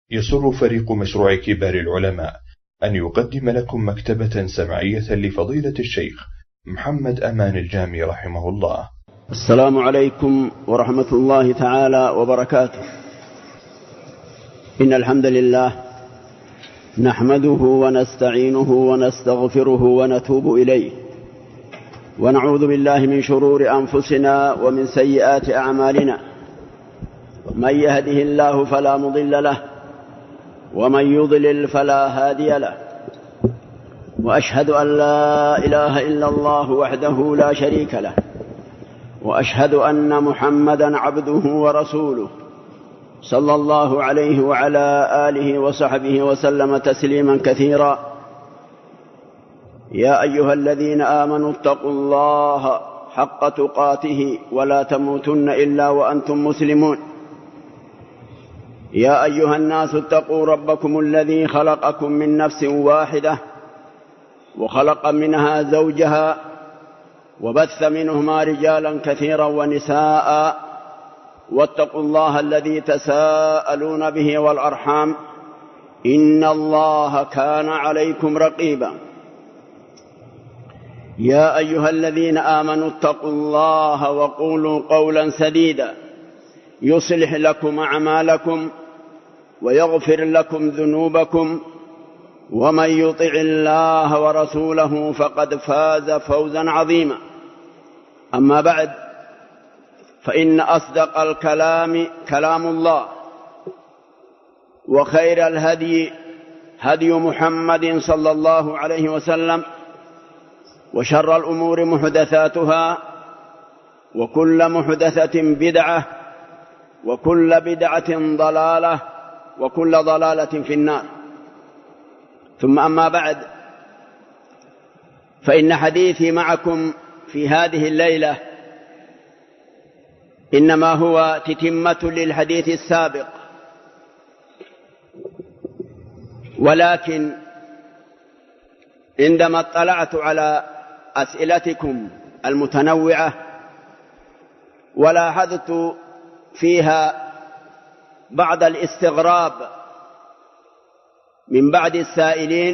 يسر فريق مشروع كبار العلماء أن يقدم لكم مكتبة سمعية لفضيلة الشيخ محمد أمان الجامي رحمه الله. السلام عليكم ورحمة الله تعالى وبركاته. إن الحمد لله نحمده ونستعينه ونستغفره ونتوب إليه، ونعوذ بالله من شرور أنفسنا ومن سيئات أعمالنا. من يهده الله فلا مضل له، ومن يضلل فلا هادي له، وأشهد أن لا إله إلا الله وحده لا شريك له، وأشهد أن محمدا عبده ورسوله صلى الله عليه وعلى آله وصحبه وسلم تسليما كثيرا. يا أيها الذين آمنوا اتقوا الله حق تقاته ولا تموتن إلا وأنتم مسلمون. يا أيها الناس اتقوا ربكم الذي خلقكم من نفس واحدة، وخلق منها زوجها، وبث منهما رجالا كثيرا ونساء، واتقوا الله الذي تساءلون به والأرحام إن الله كان عليكم رقيبا. يا أيها الذين آمنوا اتقوا الله وقولوا قولا سديدا يصلح لكم أعمالكم ويغفر لكم ذنوبكم، ومن يطع الله ورسوله فقد فاز فوزا عظيما. أما بعد، فإن أصدق الكلام كلام الله، وخير الهدي هدي محمد صلى الله عليه وسلم، وشر الأمور محدثاتها، وكل محدثة بدعة، وكل بدعة ضلالة، وكل ضلالة في النار. ثم أما بعد، فإن حديثي معكم في هذه الليلة إنما هو تتمة للحديث السابق، ولكن عندما اطلعت على أسئلتكم المتنوعة ولاحظت فيها بعض الاستغراب من بعض السائلين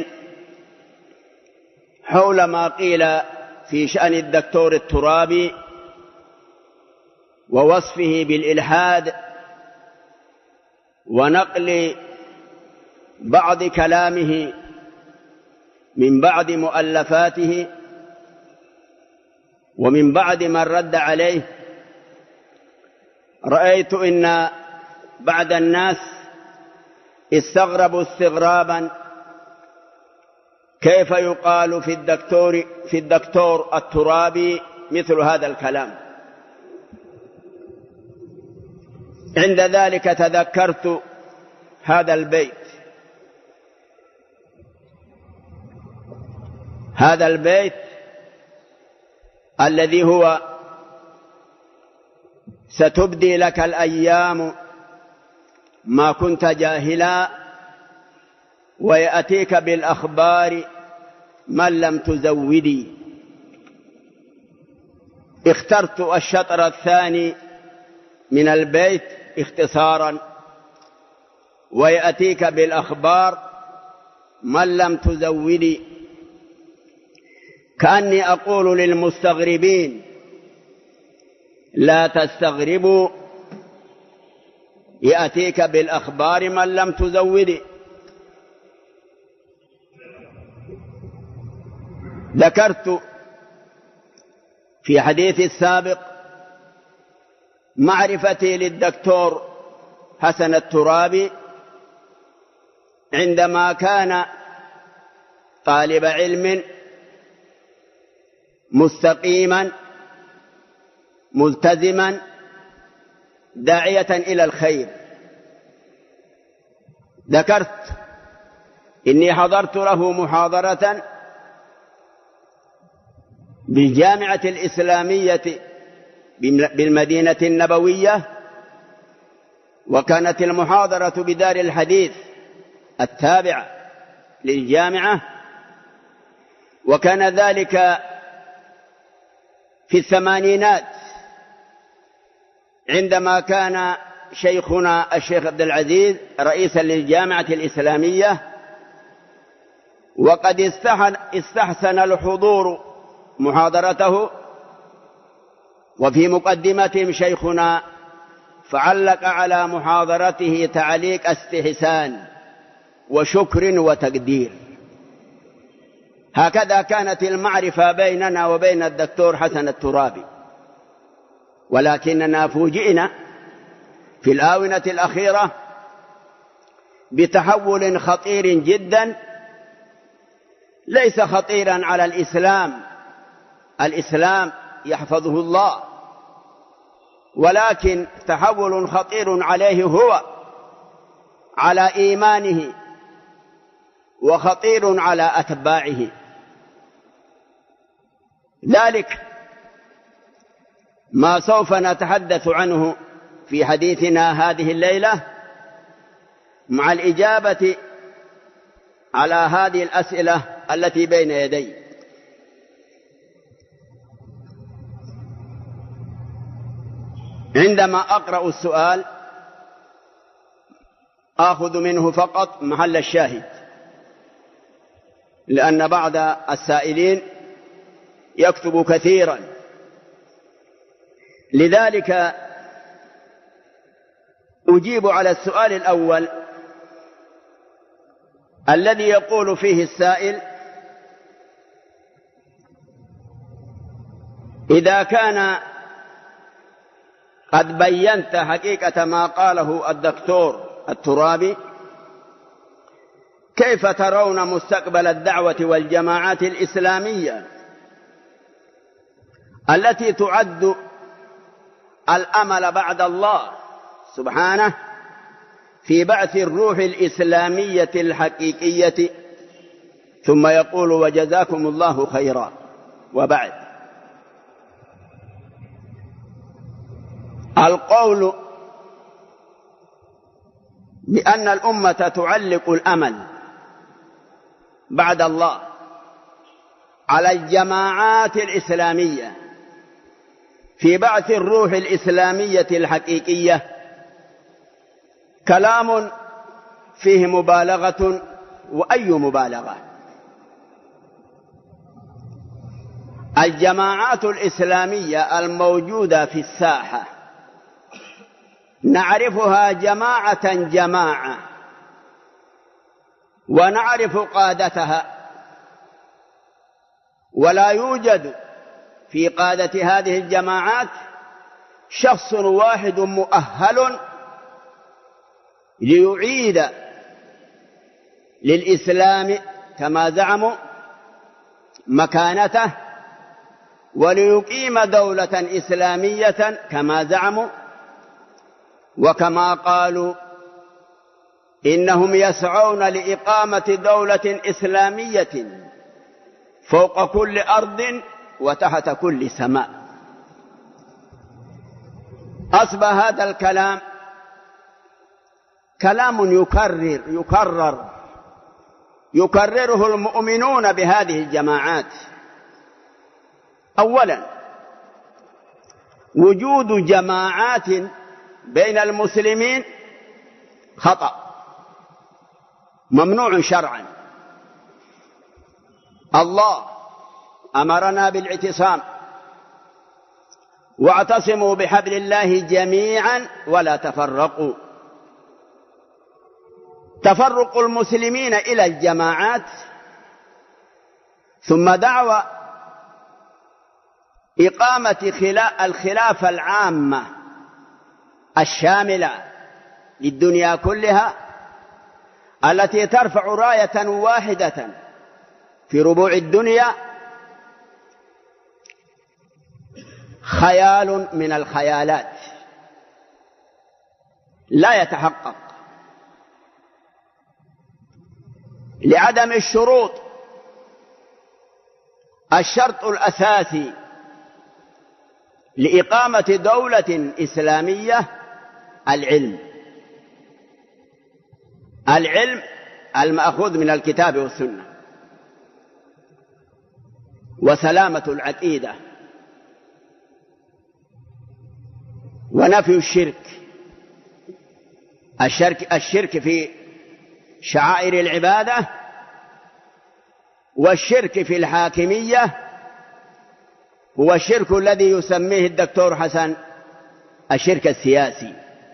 حول ما قيل في شأن الدكتور الترابي ووصفه بالإلحاد، ونقل بعض كلامه من بعض مؤلفاته ومن بعد من رد عليه، رأيت إن بعض الناس استغربوا استغرابا كيف يقال في الدكتور الترابي مثل هذا الكلام. عند ذلك تذكرت هذا البيت الذي هو: ستبدي لك الأيام ما كنت جاهلا، ويأتيك بالأخبار من لم تزودي. اخترت الشطر الثاني من البيت اختصارا: ويأتيك بالأخبار من لم تزودي، كأني أقول للمستغربين: لا تستغربوا، يأتيك بالأخبار من لم تزودي. ذكرت في حديثي السابق معرفتي للدكتور حسن الترابي عندما كان طالب علم مستقيما ملتزما داعية إلى الخير. ذكرت إني حضرت له محاضرة بالجامعة الإسلامية بالمدينة النبوية، وكانت المحاضرة بدار الحديث التابعة للجامعة، وكان ذلك في الثمانينات عندما كان شيخنا الشيخ عبد العزيز رئيسا للجامعة الإسلامية، وقد استحسن الحضور محاضرته، وفي مقدمتهم شيخنا فعلق على محاضرته تعليق استحسان وشكر وتقدير. هكذا كانت المعرفة بيننا وبين الدكتور حسن الترابي، ولكننا فوجئنا في الآونة الأخيرة بتحول خطير جدا، ليس خطيرا على الإسلام يحفظه الله، ولكن تحول خطير عليه هو، على إيمانه، وخطير على أتباعه. ذلك ما سوف نتحدث عنه في حديثنا هذه الليلة، مع الإجابة على هذه الأسئلة التي بين يدي. عندما أقرأ السؤال آخذ منه فقط محل الشاهد، لأن بعض السائلين يكتب كثيرا، لذلك أجيب على السؤال الأول الذي يقول فيه السائل: إذا كان قد بينت حقيقة ما قاله الدكتور الترابي، كيف ترون مستقبل الدعوة والجماعات الإسلامية التي تعد الأمل بعد الله سبحانه في بعث الروح الإسلامية الحقيقية؟ ثم يقول: وجزاكم الله خيرا. وبعد، القول بأن الأمة تعلق الأمل بعد الله على الجماعات الإسلامية في بعث الروح الإسلامية الحقيقية كلام فيه مبالغة، وأي مبالغة. الجماعات الإسلامية الموجودة في الساحة نعرفها جماعة جماعة، ونعرف قادتها، ولا يوجد في قادة هذه الجماعات شخص واحد مؤهل ليعيد للإسلام كما زعموا مكانته، وليقيم دولة إسلامية كما زعموا، وكما قالوا إنهم يسعون لإقامة دولة إسلامية فوق كل أرض وتحت كل سماء. أصبح هذا الكلام كلام يكرره المؤمنون بهذه الجماعات. أولا، وجود جماعات بين المسلمين خطأ ممنوع شرعا. الله أمرنا بالاعتصام: واعتصموا بحبل الله جميعا ولا تفرقوا. تفرق المسلمين إلى الجماعات ثم دعوى إقامة الخلافة العامة الشاملة للدنيا كلها التي ترفع راية واحدة في ربوع الدنيا، خيال من الخيالات لا يتحقق لعدم الشروط. الشرط الأساسي لإقامة دولة إسلامية العلم المأخوذ من الكتاب والسنة، وسلامة العقيدة، ونفي الشرك، الشرك في شعائر العبادة، والشرك في الحاكمية هو الشرك الذي يسميه الدكتور حسن الشرك السياسي.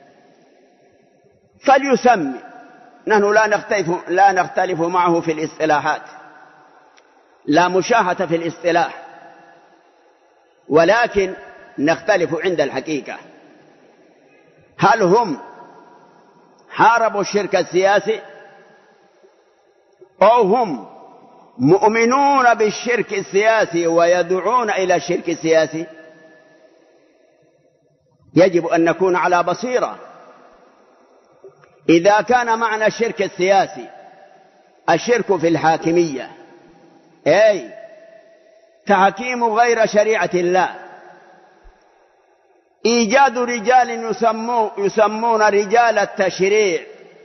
فليسمي، نحن لا نختلف معه في الاصطلاحات، لا مشاحة في الاصطلاح، ولكن نختلف عند الحقيقة. هل هم حاربوا الشرك السياسي أو هم مؤمنون بالشرك السياسي ويدعون إلى الشرك السياسي؟ يجب أن نكون على بصيرة. إذا كان معنى الشرك السياسي الشرك في الحاكمية، أي تحكيم غير شريعة الله، إيجاد رجال يسمون رجال التشريع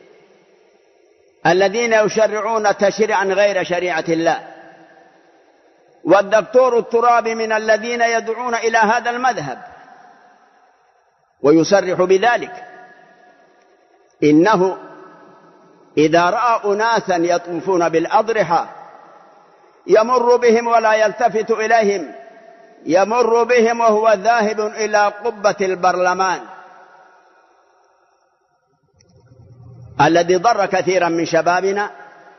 الذين يشرعون تشريعا غير شريعة الله، والدكتور الترابي من الذين يدعون إلى هذا المذهب ويصرح بذلك، إنه إذا رأى أناسا يطوفون بالأضرحة يمر بهم ولا يلتفت إليهم، يمر بهم وهو ذاهب إلى قبة البرلمان الذي ضر كثيرا من شبابنا،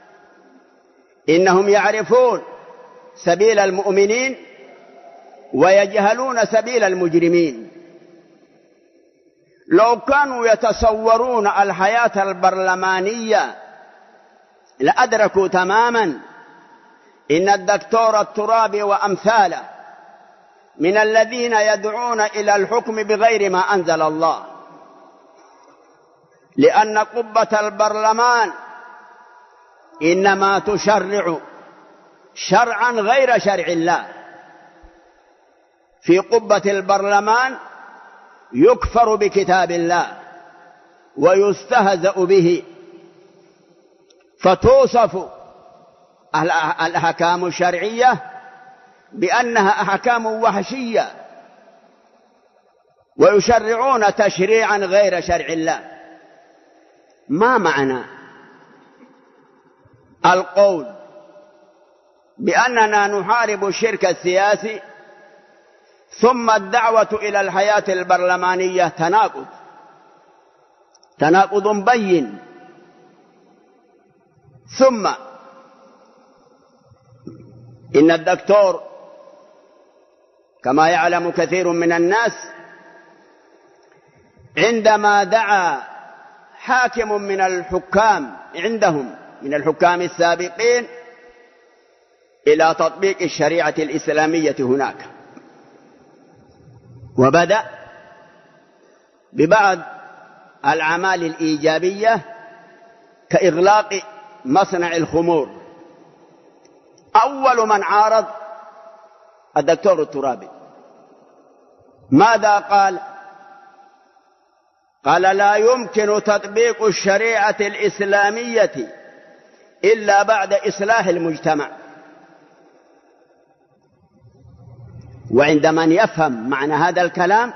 إنهم يعرفون سبيل المؤمنين ويجهلون سبيل المجرمين. لو كانوا يتصورون الحياة البرلمانية لأدركوا تماما إن الدكتور الترابي وأمثاله من الذين يدعون إلى الحكم بغير ما أنزل الله، لأن قبة البرلمان إنما تشرع شرعا غير شرع الله. في قبة البرلمان يكفر بكتاب الله ويستهزأ به، فتوصف الأحكام الشرعية بأنها أحكام وحشية، ويشرعون تشريعا غير شرع الله. ما معنى القول بأننا نحارب الشرك السياسي ثم الدعوة إلى الحياة البرلمانية؟ تناقض بين. ثم إن الدكتور كما يعلم كثير من الناس عندما دعا حاكم من الحكام عندهم من الحكام السابقين إلى تطبيق الشريعة الإسلامية هناك، وبدأ ببعض الأعمال الإيجابية كإغلاق مصنع الخمور، أول من عارض الدكتور الترابي. ماذا قال؟ قال لا يمكن تطبيق الشريعة الإسلامية إلا بعد إصلاح المجتمع. وعند من يفهم معنى هذا الكلام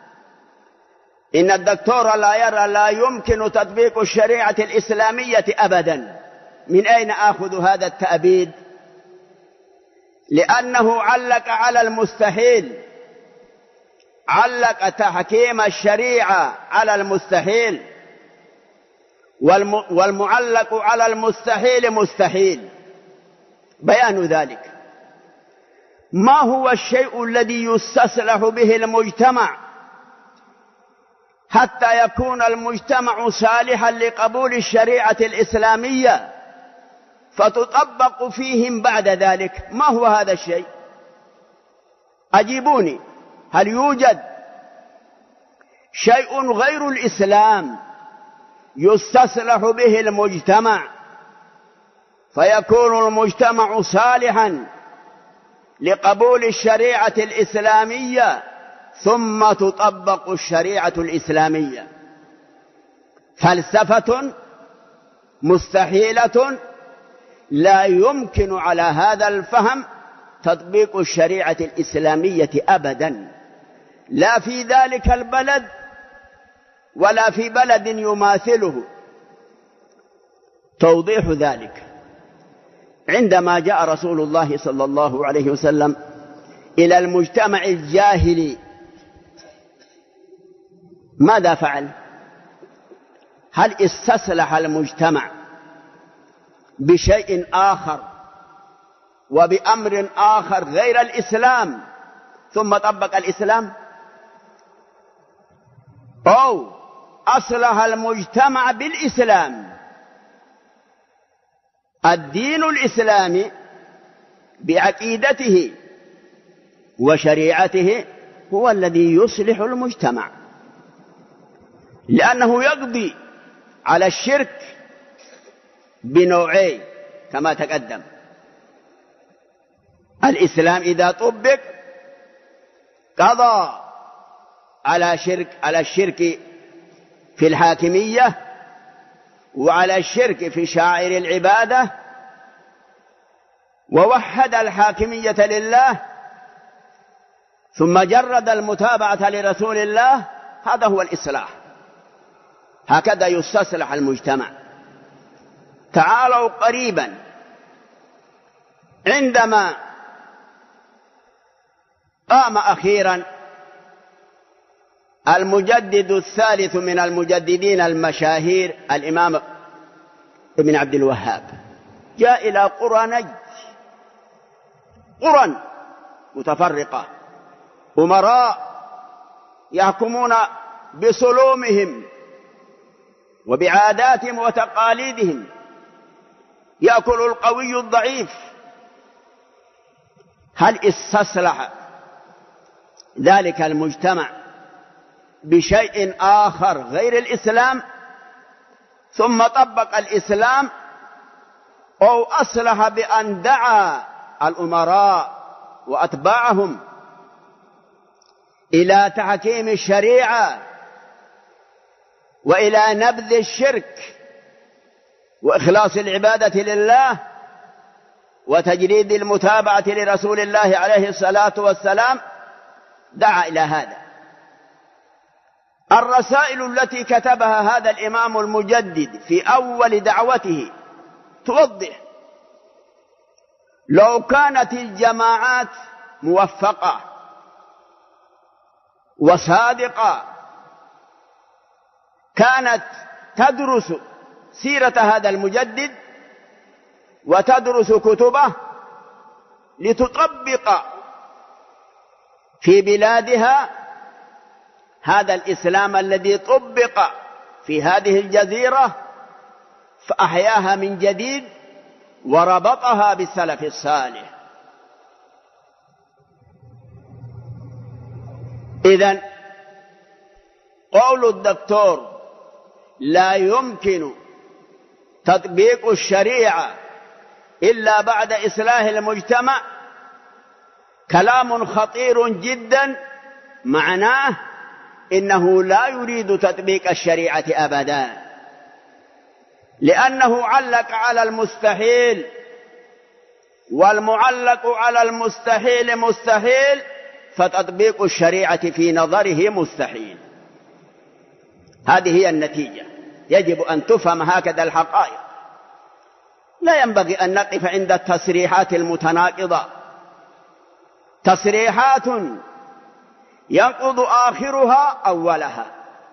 إن الدكتور لا يمكن تطبيق الشريعة الإسلامية أبدا. من أين آخذ هذا التأبيد؟ لأنه علق على المستحيل، علق تحكيم الشريعة على المستحيل، والمعلق على المستحيل مستحيل. بيان ذلك: ما هو الشيء الذي يستصلح به المجتمع حتى يكون المجتمع صالحا لقبول الشريعة الإسلامية فتطبق فيهم بعد ذلك؟ ما هو هذا الشيء؟ أجيبوني، هل يوجد شيء غير الإسلام يستصلح به المجتمع فيكون المجتمع صالحا لقبول الشريعة الإسلامية ثم تطبق الشريعة الإسلامية؟ فلسفة مستحيلة، لا يمكن على هذا الفهم تطبيق الشريعة الإسلامية أبدا، لا في ذلك البلد ولا في بلد يماثله. توضيح ذلك عندما جاء رسول الله صلى الله عليه وسلم إلى المجتمع الجاهلي ماذا فعل؟ هل استصلح المجتمع بشيء آخر وبأمر آخر غير الإسلام ثم طبق الإسلام، أو أصلح المجتمع بالإسلام؟ الدين الإسلامي بعقيدته وشريعته هو الذي يصلح المجتمع، لأنه يقضي على الشرك بنوعين كما تقدم. الإسلام إذا طبق قضى على الشرك في الحاكمية وعلى الشرك في شعائر العبادة، ووحد الحاكمية لله ثم جرد المتابعة لرسول الله. هذا هو الإصلاح، هكذا يستصلح المجتمع. تعالوا قريبا عندما قام أخيرا المجدد الثالث من المجددين المشاهير الإمام ابن عبد الوهاب، جاء إلى قرى نجد، قرى متفرقة، أمراء يحكمون بصلومهم وبعاداتهم وتقاليدهم، يأكل القوي الضعيف. هل استصلح ذلك المجتمع بشيء آخر غير الإسلام ثم طبق الإسلام، أو أصلح بأن دعا الأمراء وأتباعهم إلى تحكيم الشريعة وإلى نبذ الشرك وإخلاص العبادة لله وتجريد المتابعة لرسول الله عليه الصلاة والسلام؟ دعا إلى هذا. الرسائل التي كتبها هذا الإمام المجدد في أول دعوته توضح لو كانت الجماعات موفقة وصادقة كانت تدرس سيرة هذا المجدد وتدرس كتبه لتطبق في بلادها هذا الإسلام الذي طبق في هذه الجزيرة، فأحياها من جديد وربطها بالسلف الصالح. إذن قول الدكتور لا يمكن تطبيق الشريعة إلا بعد إصلاح المجتمع كلام خطير جدا، معناه إنه لا يريد تطبيق الشريعة أبدا، لأنه علق على المستحيل، والمعلق على المستحيل مستحيل، فتطبيق الشريعة في نظره مستحيل. هذه هي النتيجة. يجب أن تفهم هكذا الحقائق. لا ينبغي أن نقف عند التصريحات المتناقضة، تصريحات ينقض آخرها أولها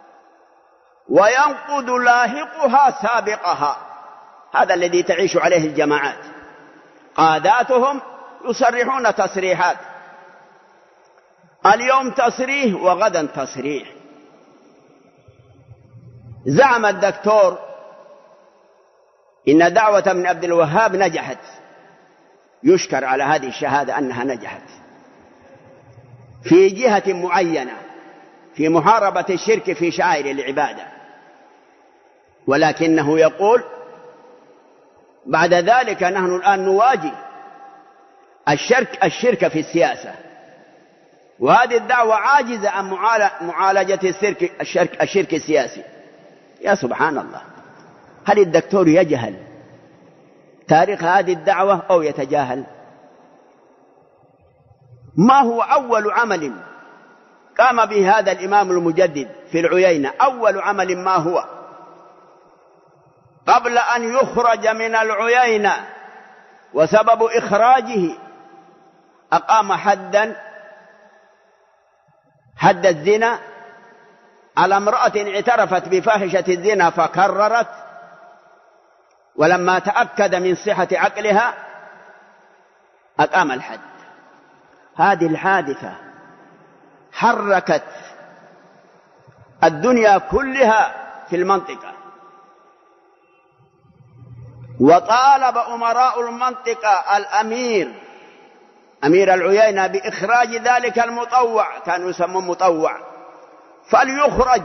وينقض لاحقها سابقها. هذا الذي تعيش عليه الجماعات، قاداتهم يصرحون تصريحات، اليوم تصريح وغدا تصريح. زعم الدكتور إن دعوة ابن عبد الوهاب نجحت، يشكر على هذه الشهادة أنها نجحت في جهة معينة في محاربة الشرك في شعائر العبادة، ولكنه يقول بعد ذلك نحن الآن نواجه الشرك في السياسة، وهذه الدعوة عاجزة عن معالجة الشرك السياسي. يا سبحان الله، هل الدكتور يجهل تاريخ هذه الدعوة أو يتجاهل؟ ما هو أول عمل قام به هذا الإمام المجدد في العيينة. أول عمل ما هو قبل أن يخرج من العيينة، وسبب إخراجه أقام حد الزنا على امرأة اعترفت بفاحشة الزنا فكررت، ولما تأكد من صحة عقلها أقام الحد. هذه الحادثة حركت الدنيا كلها في المنطقة، وطالب أمراء المنطقة أمير العيينة بإخراج ذلك المطوع، كانوا يسمون مطوع، فليخرج،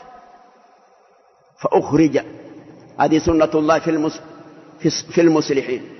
فأخرج. هذه سنة الله في المصلحين.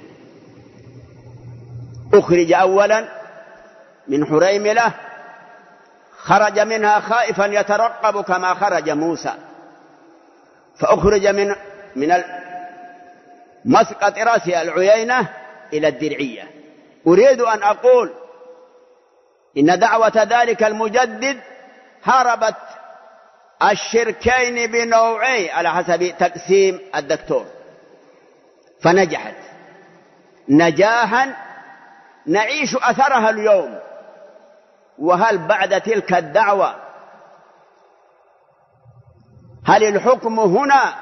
أخرج أولا من حريملة، خرج منها خائفا يترقب كما خرج موسى، فأخرج من مسقط رأس العيينة إلى الدرعية. أريد أن أقول إن دعوة ذلك المجدد حاربت الشركين بنوعين على حسب تقسيم الدكتور، فنجحت نجاحا نعيش أثرها اليوم. وهل بعد تلك الدعوة هل الحكم هنا؟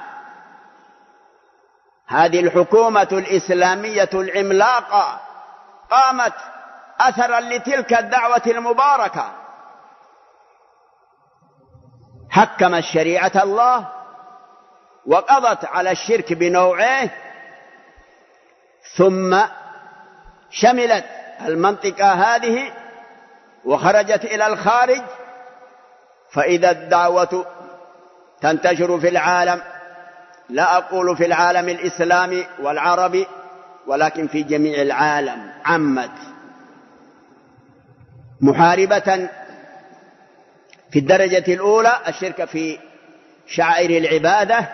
هذه الحكومة الإسلامية العملاقة قامت أثرا لتلك الدعوة المباركة، حكمت شريعة الله وقضت على الشرك بنوعيه، ثم شملت المنطقة هذه وخرجت إلى الخارج. فإذا الدعوة تنتشر في العالم، لا أقول في العالم الإسلامي والعربي، ولكن في جميع العالم، عمت محاربة في الدرجة الأولى الشرك في شعائر العبادة،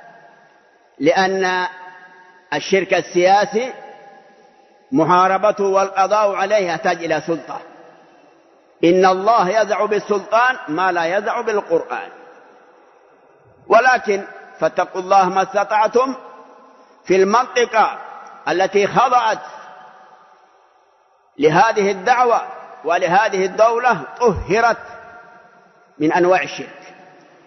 لأن الشرك السياسي محاربته والقضاء عليه يحتاج إلى سلطة. إن الله يزع بالسلطان ما لا يزع بالقرآن. ولكن فاتقوا الله ما استطعتم في المنطقة التي خضعت لهذه الدعوة ولهذه الدولة طهرت من أنواع الشرك.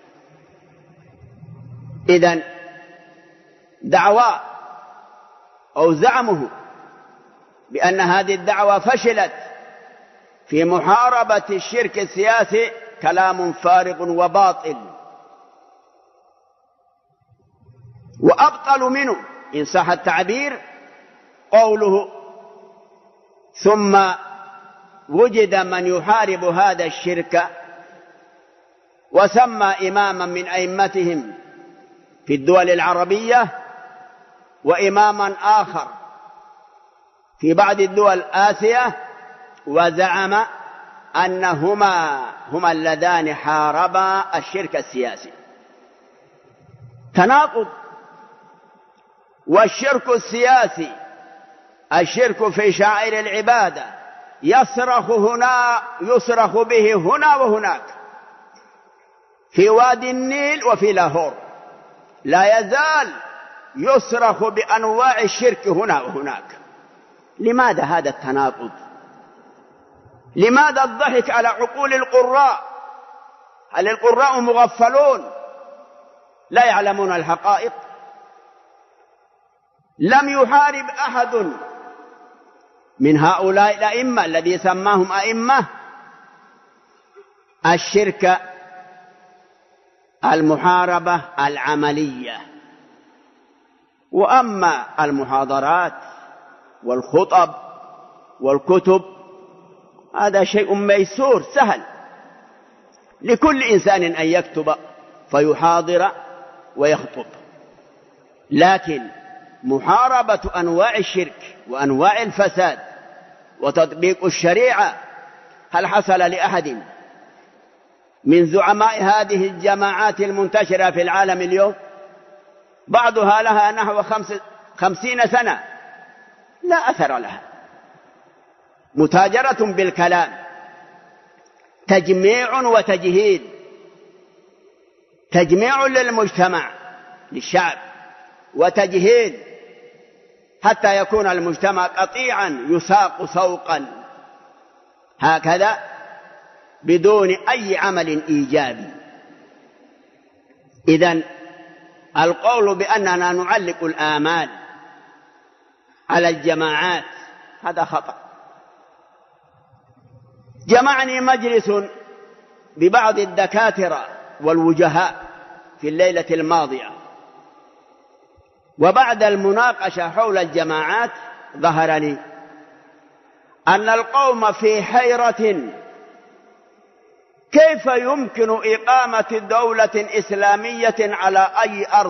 إذن دعوى أو زعمه بأن هذه الدعوة فشلت في محاربة الشرك السياسي كلام فارغ وباطل، وأبطل منه إن صح التعبير قوله ثم وجد من يحارب هذا الشرك وسمى إماما من أئمتهم في الدول العربية وإماما آخر في بعض الدول آسيا، وزعم أنهما اللذان حاربا الشرك السياسي. تناقض. والشرك السياسي الشرك في شعائر العبادة يصرخ به هنا وهناك، في وادي النيل وفي لاهور، لا يزال يصرخ بأنواع الشرك هنا وهناك. لماذا هذا التناقض؟ لماذا الضحك على عقول القراء؟ هل القراء مغفلون لا يعلمون الحقائق؟ لم يحارب أحد من هؤلاء الأئمة الذي سماهم أئمة الشرك المحاربة العملية. وأما المحاضرات والخطب والكتب هذا شيء ميسور سهل لكل إنسان أن يكتب فيحاضر ويخطب، لكن محاربة أنواع الشرك وأنواع الفساد وتطبيق الشريعة، هل حصل لأحد من زعماء هذه الجماعات المنتشرة في العالم اليوم؟ بعضها لها نحو 50 سنة لا أثر لها، متاجرة بالكلام. تجميع وتجهيد، تجميع للمجتمع للشعب وتجهيد حتى يكون المجتمع قطيعا يساق سوقا هكذا بدون أي عمل إيجابي. إذن القول بأننا نعلق الآمال على الجماعات هذا خطأ. جمعني مجلس ببعض الدكاترة والوجهاء في الليلة الماضية، وبعد المناقشة حول الجماعات ظهر لي أن القوم في حيرة كيف يمكن إقامة دولة إسلامية على أي أرض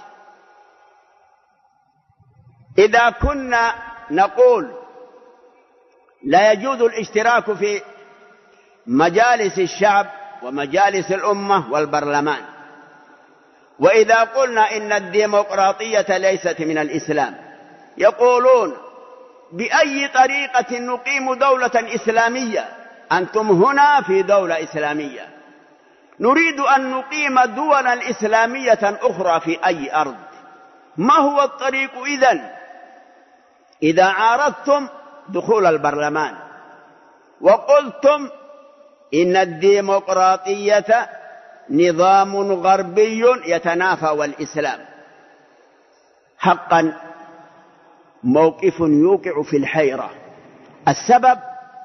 إذا كنا نقول لا يجوز الاشتراك في مجالس الشعب ومجالس الأمة والبرلمان، وإذا قلنا إن الديمقراطية ليست من الإسلام يقولون بأي طريقة نقيم دولة إسلامية؟ أنتم هنا في دولة إسلامية، نريد أن نقيم دولا إسلامية أخرى في أي أرض. ما هو الطريق إذن؟ إذا عارضتم دخول البرلمان وقلتم إن الديمقراطية نظام غربي يتنافى والإسلام، حقا موقف يوقع في الحيرة. السبب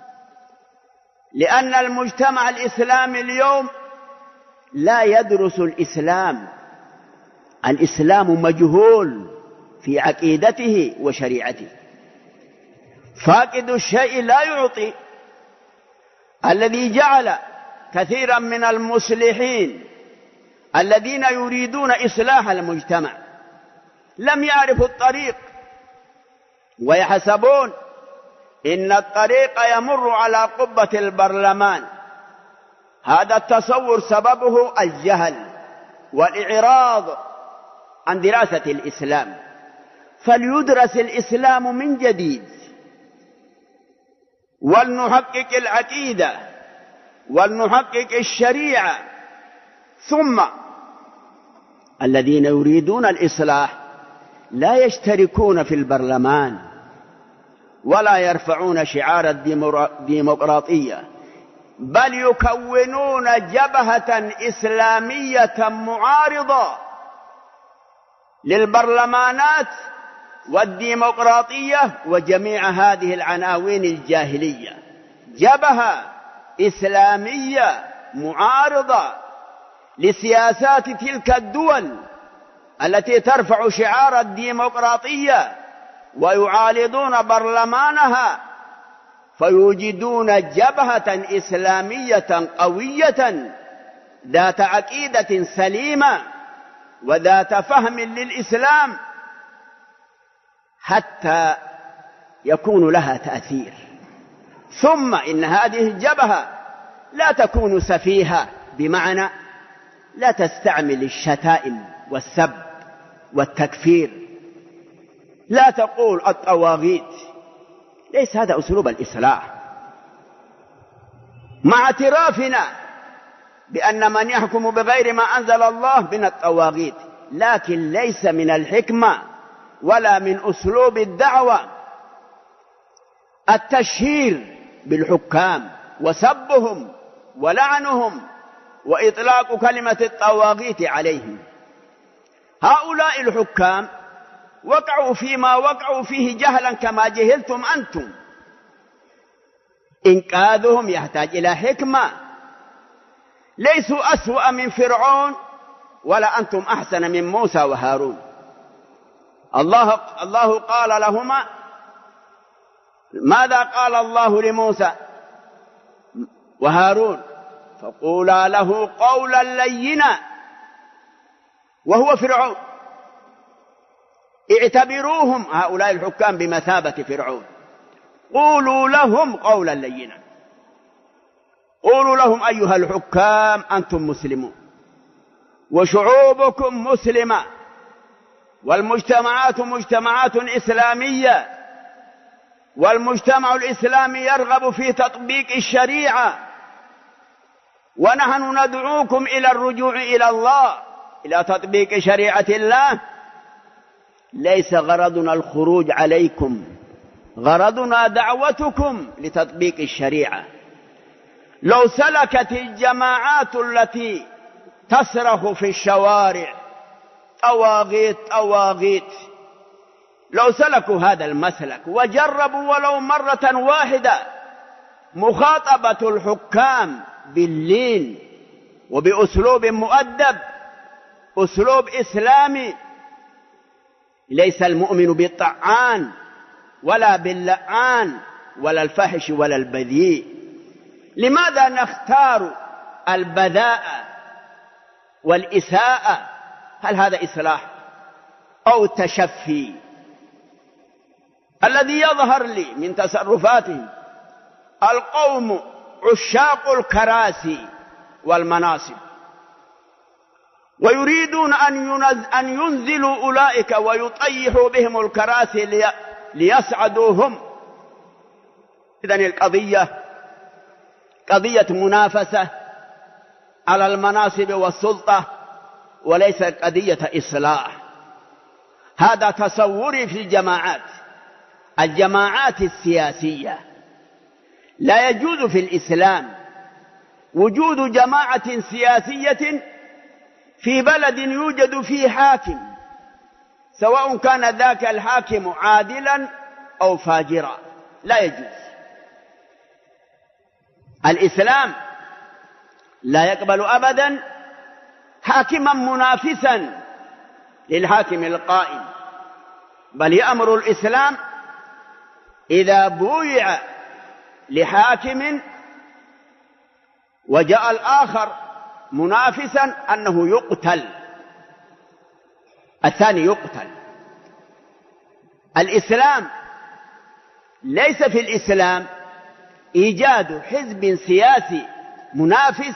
لأن المجتمع الإسلامي اليوم لا يدرس الإسلام، الإسلام مجهول في عقيدته وشريعته، فاقد الشيء لا يعطي. الذي جعل كثيرا من المصلحين الذين يريدون إصلاح المجتمع لم يعرفوا الطريق ويحسبون إن الطريق يمر على قبة البرلمان. هذا التصور سببه الجهل والإعراض عن دراسة الإسلام. فليدرس الإسلام من جديد، ولنحقق العقيدة ولنحقق الشريعة، ثم الذين يريدون الإصلاح لا يشتركون في البرلمان ولا يرفعون شعار الديمقراطية، بل يكونون جبهة إسلامية معارضة للبرلمانات والديمقراطية وجميع هذه العناوين الجاهلية. جبهة إسلامية معارضة لسياسات تلك الدول التي ترفع شعار الديمقراطية ويعارضون برلمانها، فيوجدون جبهة إسلامية قوية ذات عقيدة سليمة وذات فهم للإسلام حتى يكون لها تأثير. ثم إن هذه الجبهة لا تكون سفيهة، بمعنى لا تستعمل الشتائم والسب والتكفير، لا تقول الطواغيت، ليس هذا أسلوب الإصلاح. مع اعترافنا بأن من يحكم بغير ما أنزل الله من الطواغيت، لكن ليس من الحكمة ولا من أسلوب الدعوة التشهير بالحكام وسبهم ولعنهم وإطلاق كلمة الطواغيت عليهم. هؤلاء الحكام وقعوا فيما وقعوا فيه جهلا كما جهلتم أنتم. إنقاذهم يحتاج إلى حكمة. ليسوا أسوأ من فرعون ولا أنتم أحسن من موسى وهارون. الله قال لهما، ماذا قال الله لموسى وهارون؟ فقولا له قولا لينا، وهو فرعون. اعتبروهم هؤلاء الحكام بمثابة فرعون. قولوا لهم قولا لينا، قولوا لهم أيها الحكام أنتم مسلمون وشعوبكم مسلمة والمجتمعات مجتمعات إسلامية، والمجتمع الإسلامي يرغب في تطبيق الشريعة، ونحن ندعوكم إلى الرجوع إلى الله، إلى تطبيق شريعة الله. ليس غرضنا الخروج عليكم، غرضنا دعوتكم لتطبيق الشريعة. لو سلكت الجماعات التي تصرخ في الشوارع طواغيت طواغيت، لو سلكوا هذا المسلك وجربوا ولو مرة واحدة مخاطبة الحكام باللين وبأسلوب مؤدب، أسلوب إسلامي، ليس المؤمن بالطعان ولا باللعان ولا الفحش ولا البذيء. لماذا نختار البذاءة والإساءة؟ هل هذا إصلاح أو تشفي؟ الذي يظهر لي من تصرفاتهم القوم عشاق الكراسي والمناصب، ويريدون أن ينزلوا أولئك ويطيحوا بهم الكراسي ليسعدوا هم. إذن القضية قضية منافسة على المناصب والسلطة، وليس قضية إصلاح. هذا تصوري في الجماعات السياسية. لا يجوز في الإسلام وجود جماعة سياسية في بلد يوجد فيه حاكم، سواء كان ذاك الحاكم عادلا أو فاجرا، لا يجوز. الإسلام لا يقبل أبدا حاكما منافسا للحاكم القائم، بل يأمر الإسلام إذا بويع لحاكم وجاء الآخر منافسا أنه يقتل، الثاني يقتل. الإسلام ليس في الإسلام إيجاد حزب سياسي منافس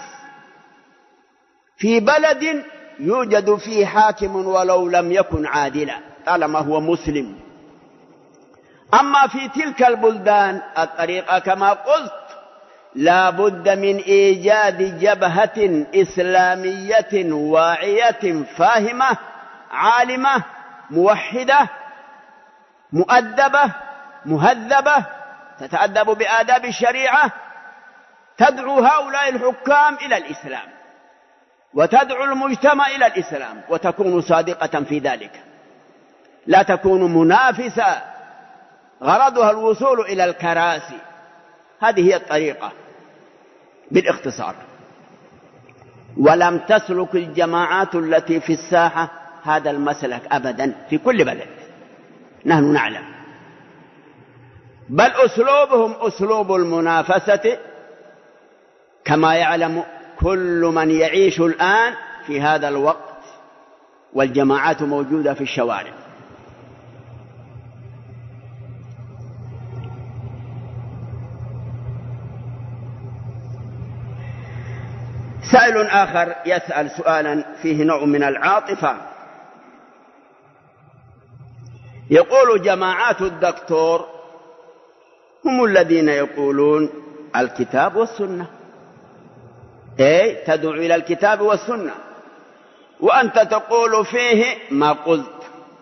في بلد يوجد فيه حاكم ولو لم يكن عادلا طالما هو مسلم. أما في تلك البلدان الطريقة كما قلت لا بد من إيجاد جبهة إسلامية واعية فاهمة عالمة موحدة مؤدبة مهذبة تتأدب بآداب الشريعة، تدعو هؤلاء الحكام إلى الإسلام وتدعو المجتمع إلى الإسلام، وتكون صادقة في ذلك، لا تكون منافسة غرضها الوصول إلى الكراسي. هذه هي الطريقة بالاختصار. ولم تسلك الجماعات التي في الساحة هذا المسلك أبدا في كل بلد، نحن نعلم، بل أسلوبهم أسلوب المنافسة كما يعلم كل من يعيش الآن في هذا الوقت، والجماعات موجودة في الشوارع. سائل آخر يسأل سؤالا فيه نوع من العاطفة، يقول جماعات الدكتور هم الذين يقولون الكتاب والسنة، تدعو إلى الكتاب والسنة، وأنت تقول فيه ما قلت.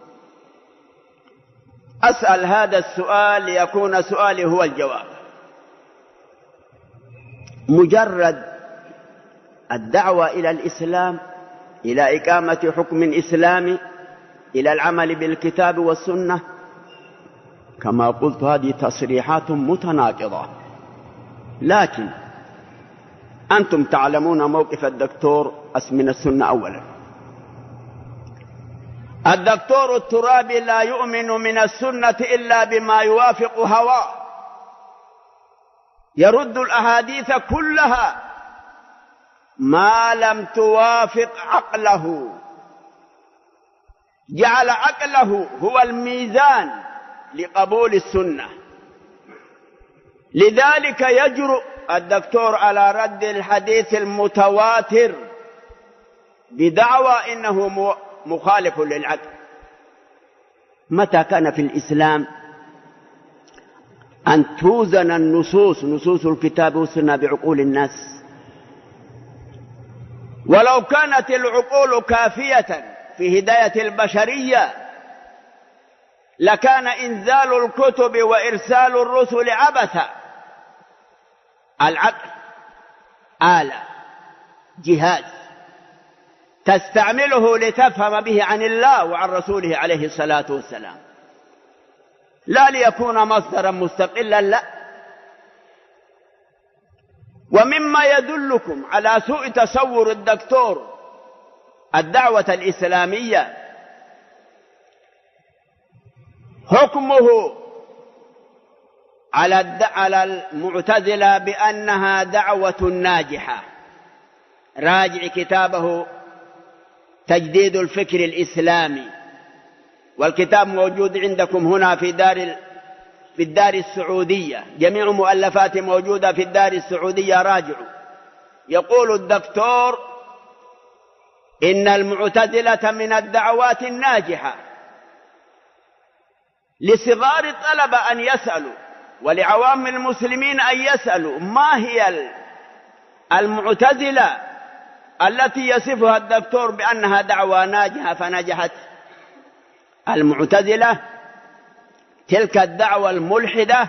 أسأل هذا السؤال ليكون سؤالي هو الجواب. مجرد الدعوة إلى الإسلام، إلى إقامة حكم إسلامي، إلى العمل بالكتاب والسنة، كما قلت هذه تصريحات متناقضة، لكن أنتم تعلمون موقف الدكتور من السنة. أولا الدكتور الترابي لا يؤمن من السنة إلا بما يوافق هواه، يرد الأحاديث كلها ما لم توافق عقله، جعل عقله هو الميزان لقبول السنة. لذلك يجرؤ الدكتور على رد الحديث المتواتر بدعوى إنه مخالف للعقل. متى كان في الإسلام أن توزن النصوص، نصوص الكتاب والسنة، بعقول الناس؟ ولو كانت العقول كافية في هداية البشرية لكان إنزال الكتب وإرسال الرسل عبثا. العقل آلة، جهاز تستعمله لتفهم به عن الله وعن رسوله عليه الصلاة والسلام، لا ليكون مصدرا مستقلا، لا. ومما يدلكم على سوء تصور الدكتور الدعوة الإسلامية حكمه على المعتزلة بأنها دعوة ناجحة. راجع كتابه تجديد الفكر الإسلامي، والكتاب موجود عندكم هنا في الدار السعودية، جميع مؤلفاته موجودة في الدار السعودية، راجعوا. يقول الدكتور إن المعتزلة من الدعوات الناجحة، لصغار الطلبة أن يسألوا ولعوام المسلمين أن يسألوا ما هي المعتزلة التي يصفها الدكتور بأنها دعوة ناجحة فنجحت. المعتزلة تلك الدعوة الملحدة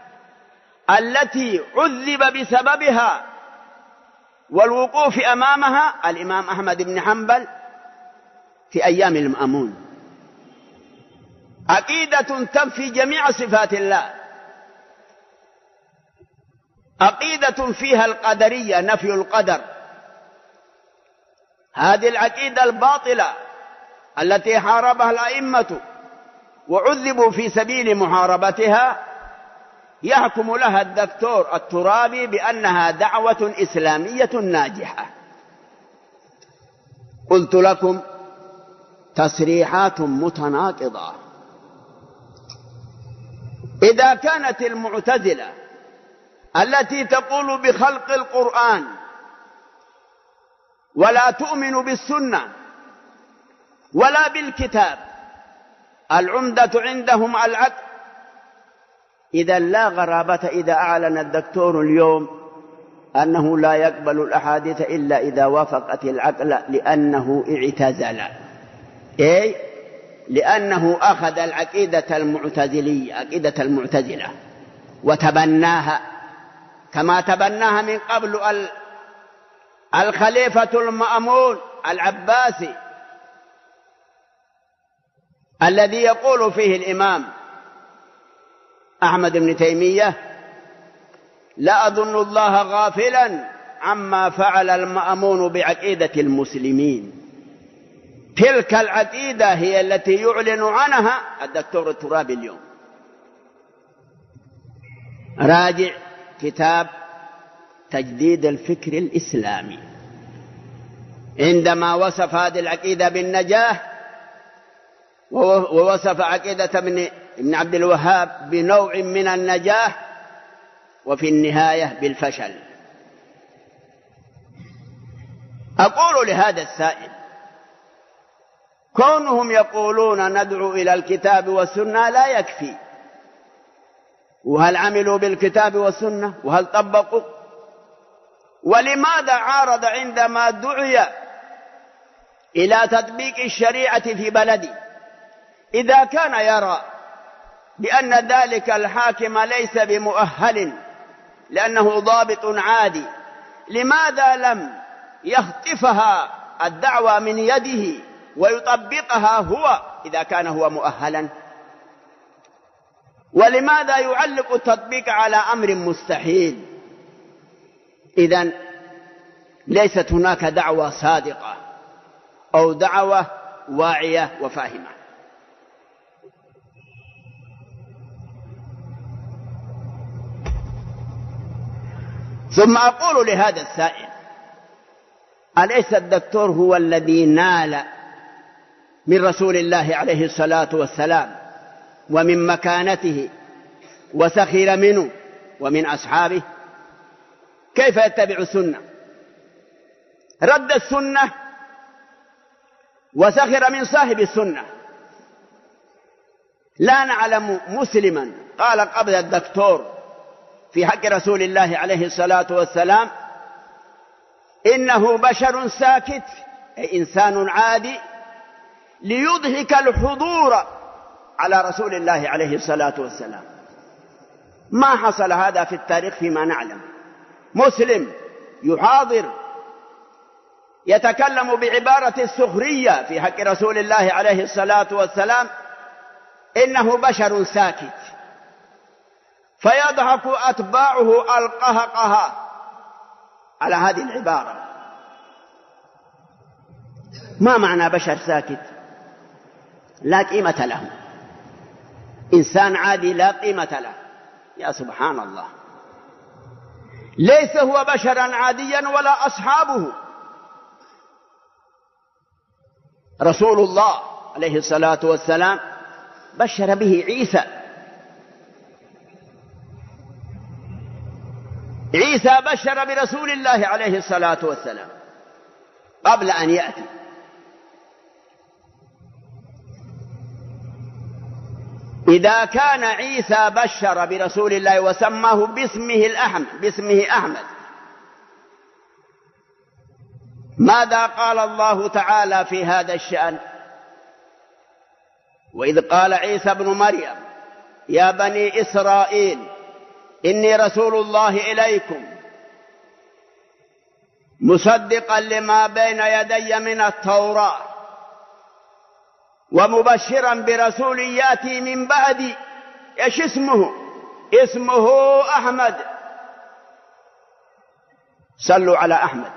التي عذب بسببها والوقوف أمامها الإمام أحمد بن حنبل في أيام المأمون. عقيدة تنفي جميع صفات الله، عقيدة فيها القدرية، نفي القدر. هذه العقيدة الباطلة التي حاربها الأئمة وعذبوا في سبيل محاربتها، يحكم لها الدكتور الترابي بأنها دعوة إسلامية ناجحة. قلت لكم تصريحات متناقضة. إذا كانت المعتزلة التي تقول بخلق القرآن ولا تؤمن بالسنة ولا بالكتاب، العمدة عندهم العقل، إذا لا غرابة إذا أعلن الدكتور اليوم أنه لا يقبل الأحاديث إلا إذا وافقت العقل، لأنه اعتزل. لأنه أخذ العقيدة المعتزلية، عقيدة المعتزلة، وتبناها كما تبناها من قبل الخليفة المأمون العباسي، الذي يقول فيه الإمام أحمد بن تيمية: لا أظن الله غافلا عما فعل المأمون بعقيدة المسلمين. تلك العقيدة هي التي يعلن عنها الدكتور الترابي اليوم. راجع كتاب تجديد الفكر الإسلامي، عندما وصف هذه العقيدة بالنجاح، ووصف عقيدة ابن عبد الوهاب بنوع من النجاح، وفي النهاية بالفشل. أقول لهذا السائل: كونهم يقولون ندعو إلى الكتاب والسنة لا يكفي، وهل عملوا بالكتاب والسنة؟ وهل طبقوا؟ ولماذا عارض عندما دعي إلى تطبيق الشريعة في بلده؟ إذا كان يرى بأن ذلك الحاكم ليس بمؤهل لأنه ضابط عادي، لماذا لم يخطفها الدعوة من يده ويطبقها هو إذا كان هو مؤهلا؟ ولماذا يعلق التطبيق على أمر مستحيل؟ إذن ليست هناك دعوة صادقة أو دعوة واعية وفاهمة. ثم أقول لهذا السائل: أليس الدكتور هو الذي نال من رسول الله عليه الصلاة والسلام ومن مكانته وسخر منه ومن أصحابه؟ كيف يتبع السنة؟ رد السنة وسخر من صاحب السنة. لا نعلم مسلما قال قبل الدكتور في حق رسول الله عليه الصلاة والسلام إنه بشر ساكت، أي إنسان عادي، ليضحك الحضور على رسول الله عليه الصلاة والسلام. ما حصل هذا في التاريخ فيما نعلم. مسلم يحاضر يتكلم بعبارة السخرية في حق رسول الله عليه الصلاة والسلام، إنه بشر ساكت، فيضحك أتباعه القهقه على هذه العبارة. ما معنى بشر ساكت؟ لا قيمة له، إنسان عادي لا قيمة له. يا سبحان الله، ليس هو بشرا عاديا ولا أصحابه. رسول الله عليه الصلاة والسلام بشر به عيسى. عيسى بشر برسول الله عليه الصلاة والسلام قبل أن يأتي. إذا كان عيسى بشر برسول الله وسماه باسمه أحمد، ماذا قال الله تعالى في هذا الشأن؟ وإذ قال عيسى ابن مريم يا بني إسرائيل إني رسول الله إليكم مصدقا لما بين يدي من التوراة ومبشرا برسول يأتي من بعدي. إيش اسمه؟ اسمه أحمد. صلوا على أحمد.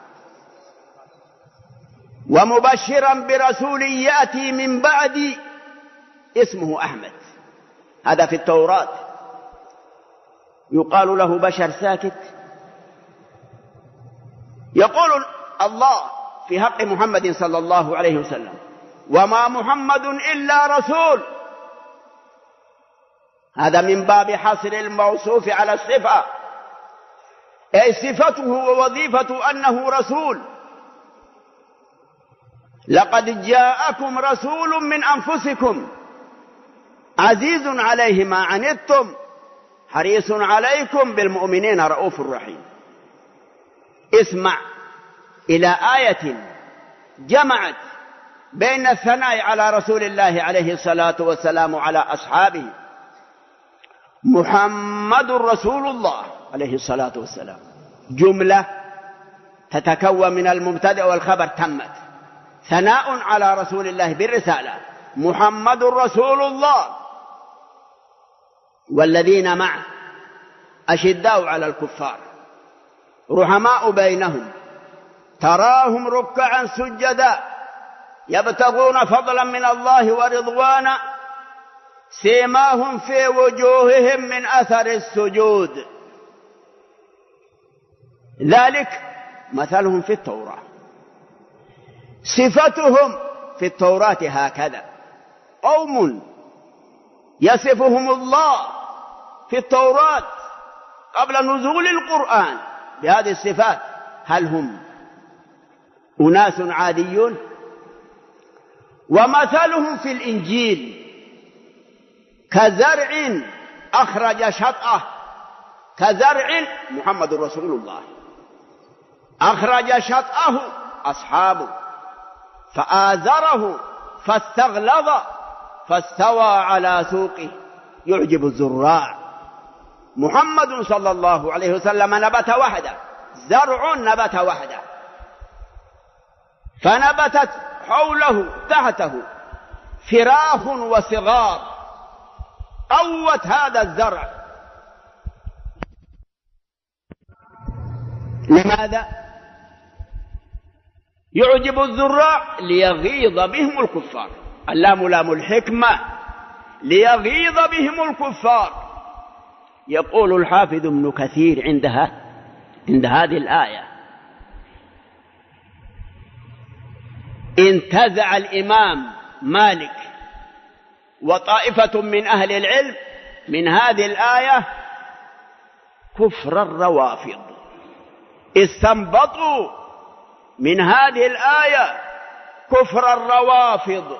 ومبشرا برسول يأتي من بعدي، اسمه أحمد. هذا في التوراة. يقال له بشر ساكت. يقول الله في حق محمد صلى الله عليه وسلم وما محمد إلا رسول. هذا من باب حصر الموصوف على الصفة، أي صفته ووظيفة أنه رسول. لقد جاءكم رسول من أنفسكم عزيز عليه ما عنتم حريص عليكم بالمؤمنين رؤوف رحيم. اسمع إلى آية جمعت بين الثناء على رسول الله عليه الصلاة والسلام وعلى أصحابه. محمد رسول الله عليه الصلاة والسلام جملة تتكون من المبتدأ والخبر تمت، ثناء على رسول الله بالرسالة. محمد رسول الله والذين معه أشداء على الكفار رحماء بينهم تراهم ركعا سجدا يبتغون فضلا من الله ورضوانا سيماهم في وجوههم من أثر السجود ذلك مثلهم في التوراة. صفتهم في التوراة هكذا: قوم يصفهم الله في التوراة قبل نزول القرآن بهذه الصفات. هل هم أناس عاديون؟ ومثلهم في الإنجيل كزرع أخرج شطأه. كزرع محمد رسول الله أخرج شطأه أصحابه فآزره فاستغلظ فاستوى على سوقه يعجب الزراع. محمد صلى الله عليه وسلم نبت وحده، زرع نبت وحده، فنبتت حوله تحته فراخ وصغار قوت هذا الزرع. لماذا؟ يعجب الزراع ليغيظ بهم الكفار. اللام لام الحكمة، ليغيظ بهم الكفار. يقول الحافظ ابن كثير عند هذه الآية: انتزع الإمام مالك وطائفة من أهل العلم من هذه الآية كفر الروافض. استنبطوا من هذه الآية كفر الروافض،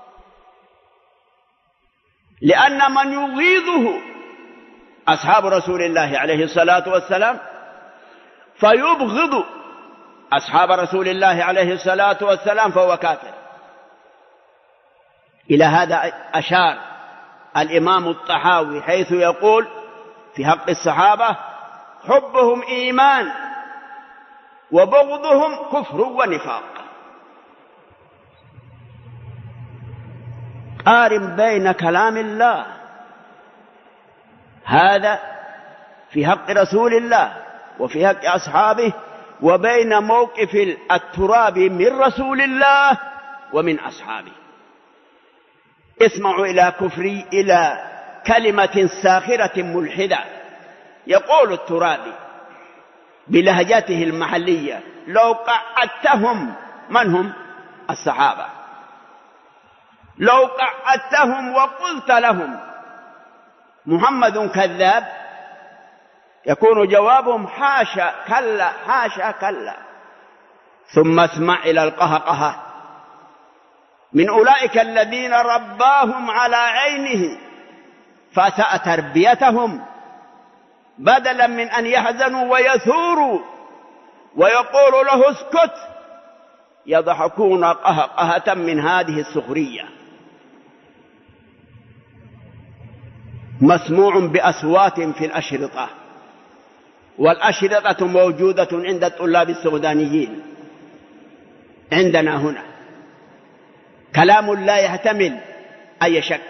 لأن من يغيظه أصحاب رسول الله عليه الصلاة والسلام فيبغض أصحاب رسول الله عليه الصلاة والسلام فهو كافر. إلى هذا أشار الإمام الطحاوي حيث يقول في حق الصحابة: حبهم إيمان وبغضهم كفر ونفاق. قارن بين كلام الله هذا في حق رسول الله وفي حق أصحابه وبين موقف التراب من رسول الله ومن أصحابه. اسمعوا إلى كلمة ساخرة ملحدة. يقول الترابي بلهجته المحلية: لو قعدتهم، من هم؟ الصحابة، لو قعدتهم وقلت لهم محمد كذاب يكون جوابهم: حاشا كلا، حاشا كلا. ثم اسمع إلى القهقهة من أولئك الذين رباهم على عينه فأساء تربيتهم، بدلا من أن يحزنوا ويثوروا ويقول له اسكت، يضحكون قهقهة من هذه السخرية. مسموع بأصوات في الأشرطة، والأشرطة موجودة عند الطلاب السودانيين. عندنا هنا كلام لا يحتمل أي شك.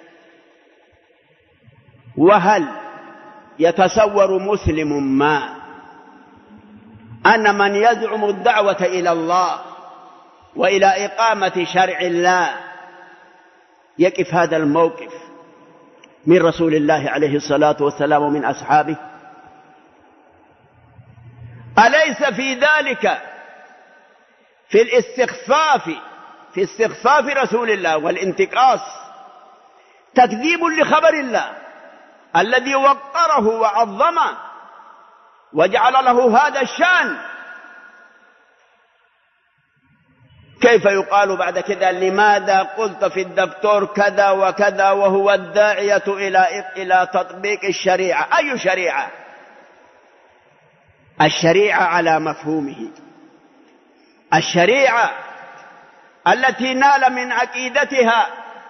وهل يتصور مسلم ما أن من يزعم الدعوة إلى الله وإلى إقامة شرع الله يقف هذا الموقف من رسول الله عليه الصلاة والسلام ومن أصحابه؟ أليس في ذلك في استخفاف رسول الله والانتقاص تكذيب لخبر الله الذي وقره وعظمه وجعل له هذا الشان؟ كيف يقال بعد كذا: لماذا قلت في الدكتور كذا وكذا وهو الداعية إلى تطبيق الشريعة؟ أي شريعة؟ الشريعة على مفهومه، الشريعة التي نال من عقيدتها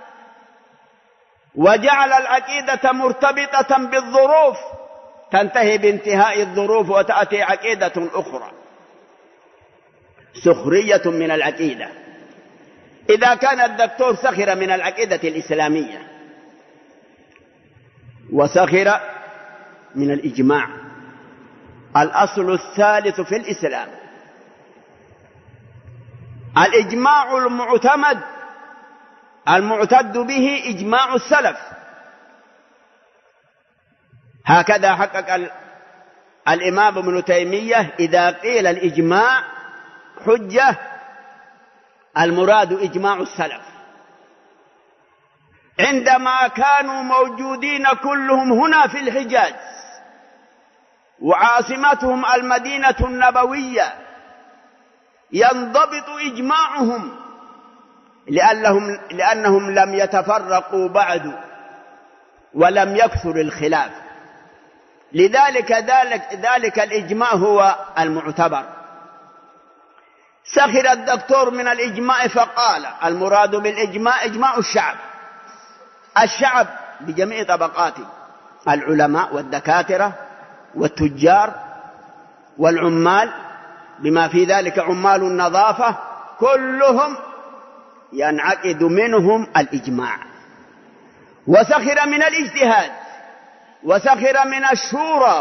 وجعل العقيدة مرتبطة بالظروف، تنتهي بانتهاء الظروف وتأتي عقيدة أخرى. سخرية من العقيدة. إذا كان الدكتور سخر من العقيدة الإسلامية وسخر من الإجماع، الأصل الثالث في الإسلام، الإجماع المعتد به إجماع السلف. هكذا حقق الإمام ابن تيمية: إذا قيل الإجماع حجة المراد إجماع السلف. عندما كانوا موجودين كلهم هنا في الحجاز وعاصمتهم المدينة النبوية ينضبط إجماعهم لأنهم لم يتفرقوا بعد ولم يكثر الخلاف. لذلك ذلك الإجماع هو المعتبر. سخر الدكتور من الإجماع فقال: المراد بالإجماع إجماع الشعب بجميع طبقاته، العلماء والدكاترة والتجار والعمال، بما في ذلك عمال النظافة، كلهم ينعقد منهم الإجماع. وسخر من الاجتهاد وسخر من الشورى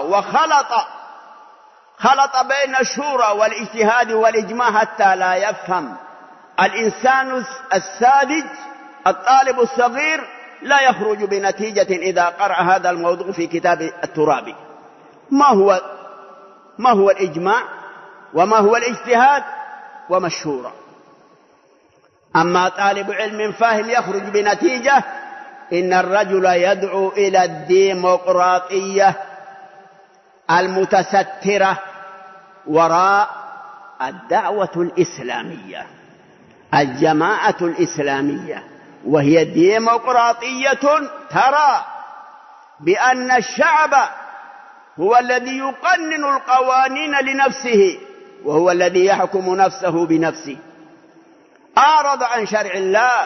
خلط بين الشورى والاجتهاد والإجماع حتى لا يفهم الإنسان الساذج الطالب الصغير لا يخرج بنتيجة إذا قرأ هذا الموضوع في كتاب الترابي. ما هو الإجماع وما هو الاجتهاد وما الشورى؟ أما طالب علم فاهم يخرج بنتيجة: إن الرجل يدعو إلى الديمقراطية المتسترة وراء الدعوة الإسلامية، الجماعة الإسلامية، وهي ديمقراطية ترى بأن الشعب هو الذي يقنن القوانين لنفسه وهو الذي يحكم نفسه بنفسه، أعرض عن شرع الله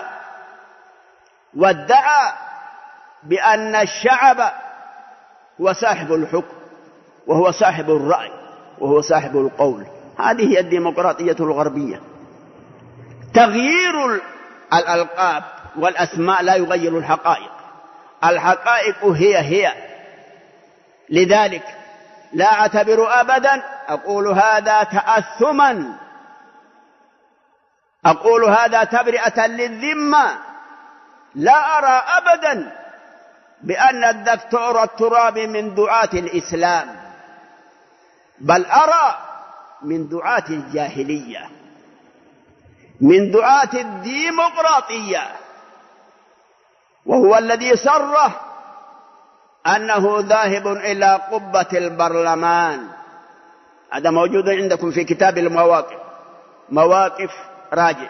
وادعى بأن الشعب هو صاحب الحكم وهو صاحب الرأي وهو صاحب القول. هذه هي الديمقراطية الغربية. تغيير الألقاب والأسماء لا يغير الحقائق، الحقائق هي. لذلك لا أعتبر أبدا، أقول هذا تأثما، أقول هذا تبرئة للذمة، لا أرى أبدا بأن الدكتور الترابي من دعاة الإسلام، بل أرى من دعاة الجاهلية، من دعاة الديمقراطية، وهو الذي صرح أنه ذاهب إلى قبة البرلمان. هذا موجود عندكم في كتاب المواقف، مواقف راجع.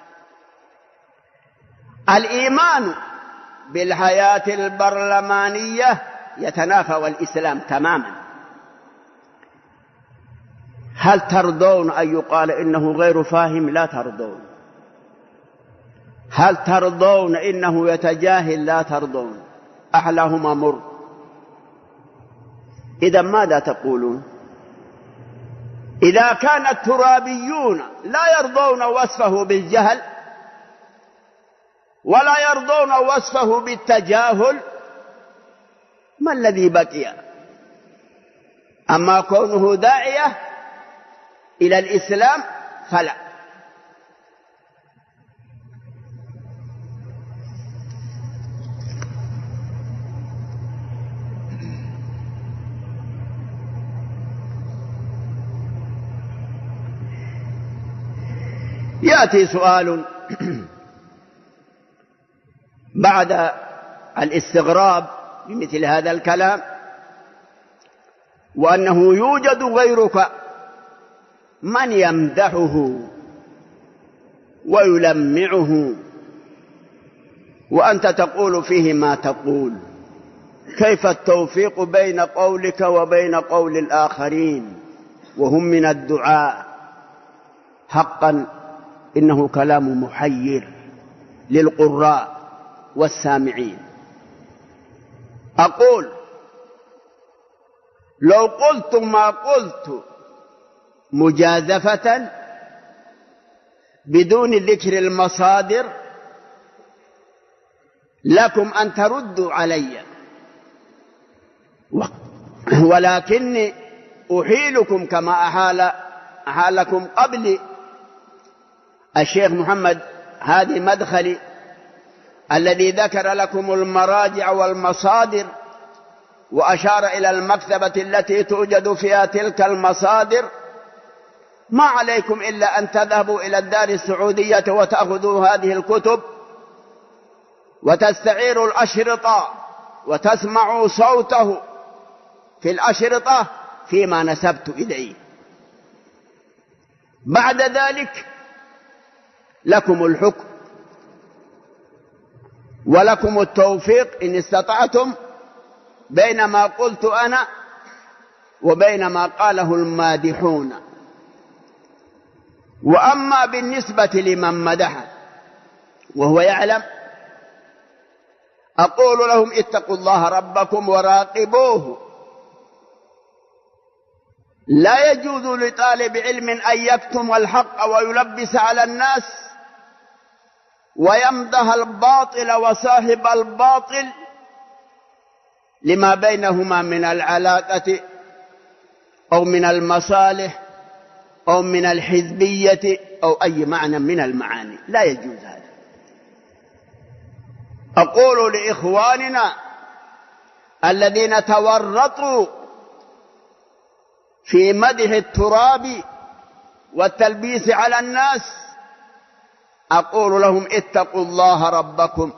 الإيمان بالحياة البرلمانية يتنافى والإسلام تماما. هل ترضون أن يقال إنه غير فاهم؟ لا ترضون. هل ترضون إنه يتجاهل؟ لا ترضون. أحلاهما مر. إذا ماذا تقولون؟ إذا كان الترابيون لا يرضون وصفه بالجهل ولا يرضون وصفه بالتجاهل، ما الذي بقي؟ أما كونه داعية إلى الإسلام فلا. يأتي سؤال بعد الاستغراب بمثل هذا الكلام، وأنه يوجد غيرك من يمدحه ويلمعه وأنت تقول فيه ما تقول. كيف التوفيق بين قولك وبين قول الآخرين وهم من الدعاء؟ حقا إنه كلام محير للقراء والسامعين. أقول لو قلت ما قلت مجازفة بدون ذكر المصادر لكم أن تردوا علي، ولكني أحيلكم كما أحالكم قبل الشيخ محمد هادي مدخلي الذي ذكر لكم المراجع والمصادر وأشار إلى المكتبة التي توجد فيها تلك المصادر. ما عليكم إلا أن تذهبوا إلى الدار السعودية وتأخذوا هذه الكتب وتستعيروا الأشرطة وتسمعوا صوته في الأشرطة فيما نسبت إليه. بعد ذلك لكم الحكم ولكم التوفيق إن استطعتم بين ما قلت أنا وبين ما قاله المادحون. وأما بالنسبة لمن مدحه وهو يعلم، أقول لهم اتقوا الله ربكم وراقبوه. لا يجوز لطالب علم أن يكتم الحق ويلبس على الناس ويمدح الباطل وصاحب الباطل لما بينهما من العلاقة أو من المصالح أو من الحزبية أو أي معنى من المعاني. لا يجوز هذا. أقول لإخواننا الذين تورطوا في مدح التراب والتلبيس على الناس، أقول لهم اتقوا الله ربكم.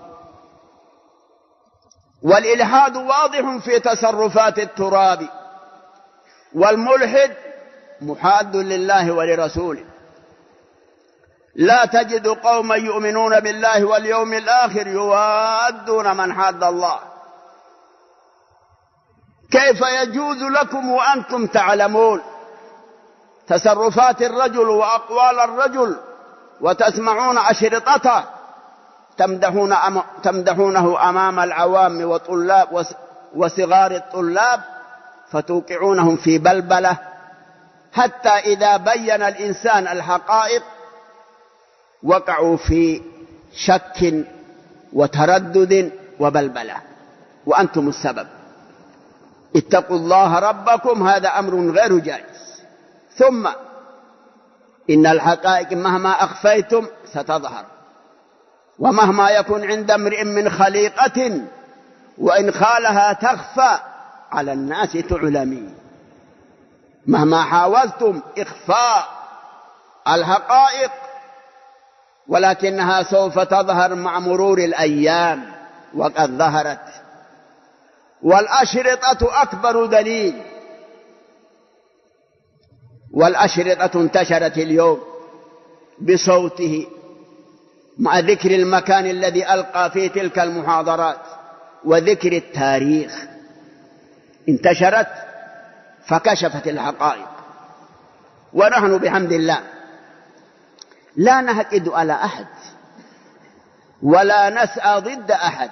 والإلحاد واضح في تصرفات التراب، والملحد محاد لله ولرسوله. لا تجد قوما يؤمنون بالله واليوم الآخر يوادون من حاد الله. كيف يجوز لكم وأنتم تعلمون تصرفات الرجل وأقوال الرجل وتسمعون أشرطته تمدحونه أمام العوام وطلاب وصغار الطلاب فتوقعونهم في بلبلة، حتى إذا بين الإنسان الحقائق وقعوا في شك وتردد وبلبلة، وأنتم السبب. اتقوا الله ربكم، هذا أمر غير جائز. ثم إن الحقائق مهما أخفيتم ستظهر، ومهما يكن عند امرئ من خليقة وإن خالها تخفى على الناس تعلمين. مهما حاولتم إخفاء الحقائق ولكنها سوف تظهر مع مرور الأيام، وقد ظهرت. والأشرطة أكبر دليل، والأشرطة انتشرت اليوم بصوته مع ذكر المكان الذي ألقى فيه تلك المحاضرات وذكر التاريخ، انتشرت فكشفت الحقائق. ونحن بحمد الله لا نهكد على أحد ولا نسعى ضد أحد،